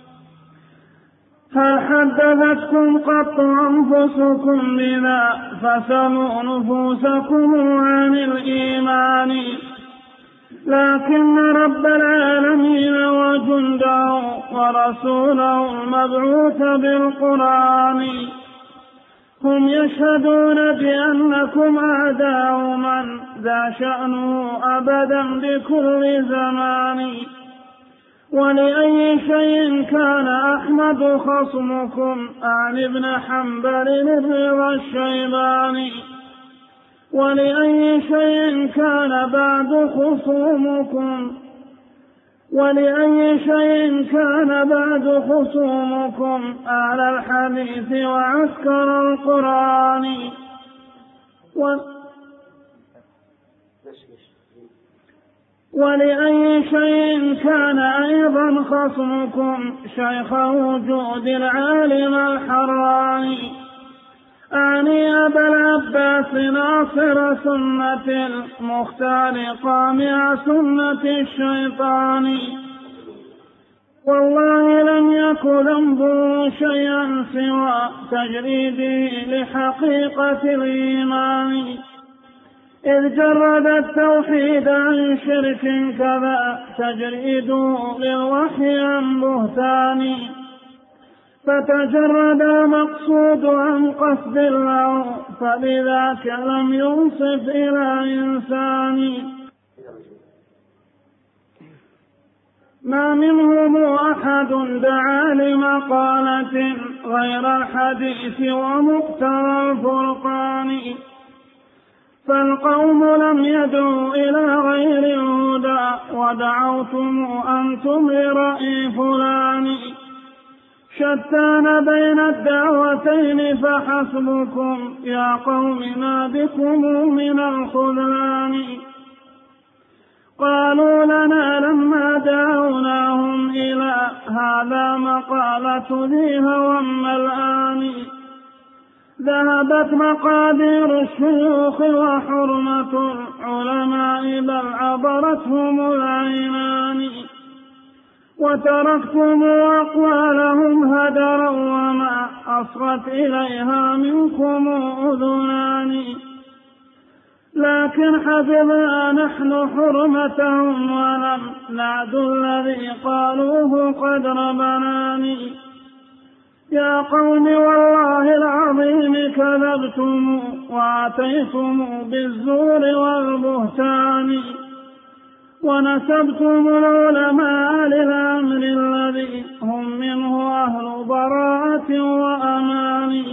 هل حدثتكم قط أنفسكم بذا فسلوا نفوسكم عن الإيمان، لكن رب العالمين وجنده ورسوله المبعوث بالقرآن هم يشهدون بأنكم أعداء من ذا شأنه أبدا بكل زمان، ولأي شيء كان أحمد خصمكم عن ابن حنبل الرضا الشيباني، ولأي شيء كان بعد خصومكم ولأي شيء كان بعد خصومكم على الحديث وعسكر القرآن، و... ولأي شيء كان أيضا خصمكم شيخ وجود العالم الحراني، أعني أبا العباس ناصر سنة المختار قامع سنة الشيطان، والله لم يك ذنبه شيئا سوى تجريده لحقيقة الإيمان، إذ جرد التوحيد عن شرك كذا تجريده للوحي عن بهتان، فتجرد المقصود عن قصد له فبذاك لم ينصف إلى إنسان. ما منهم أحد دعا لمقالة غير الحديث ومقتضى الفرقان، فالقوم لم يدعوا إلى غير الهدى ودعوتم أنتم لرأي فلان، شتان بين الدعوتين فحسبكم يا قوم ما بكم من الخذلان. قالوا لنا لما دعوناهم إلى هذا مقالة ذي هوى الآن، ذهبت مقادير الشيوخ وحرمة العلماء بل عبرتهم العينان، وتركتم أقوالهم هدرا وما أصغت إليها منكم أذنان، لكن حفظنا نحن حرمتهم ولم نعد الذي قالوه قدر بنان. يا قوم والله العظيم كذبتم وأتيتم بالزور والبهتان، ونسبتم العلماء للأمر الذي هم منه أهل براءة وأمان.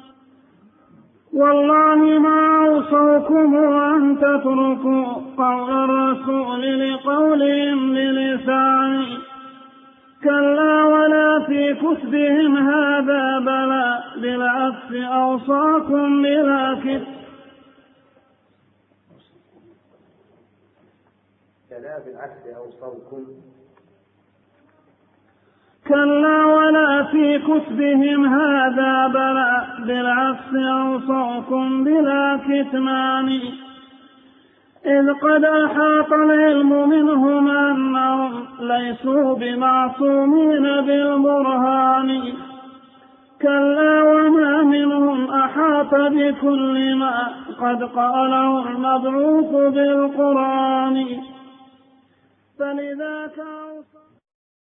والله ما أوصوكم أن تتركوا قول الرسول لقولهم بلسان، كلا ولا في كتبهم هذا بلى بالعكس أوصاكم بلا كتب. كلا بالعكس أوصاكم كلا ولا في كتبهم هذا بلى بالعكس أوصاكم بلا كتمان، إذ قد أحاط العلم منهم أنهم ليسوا بمعصومين بالبرهان، كلا وما منهم أحاط بكل ما قد قاله المبعوث بالقرآن، فلذاك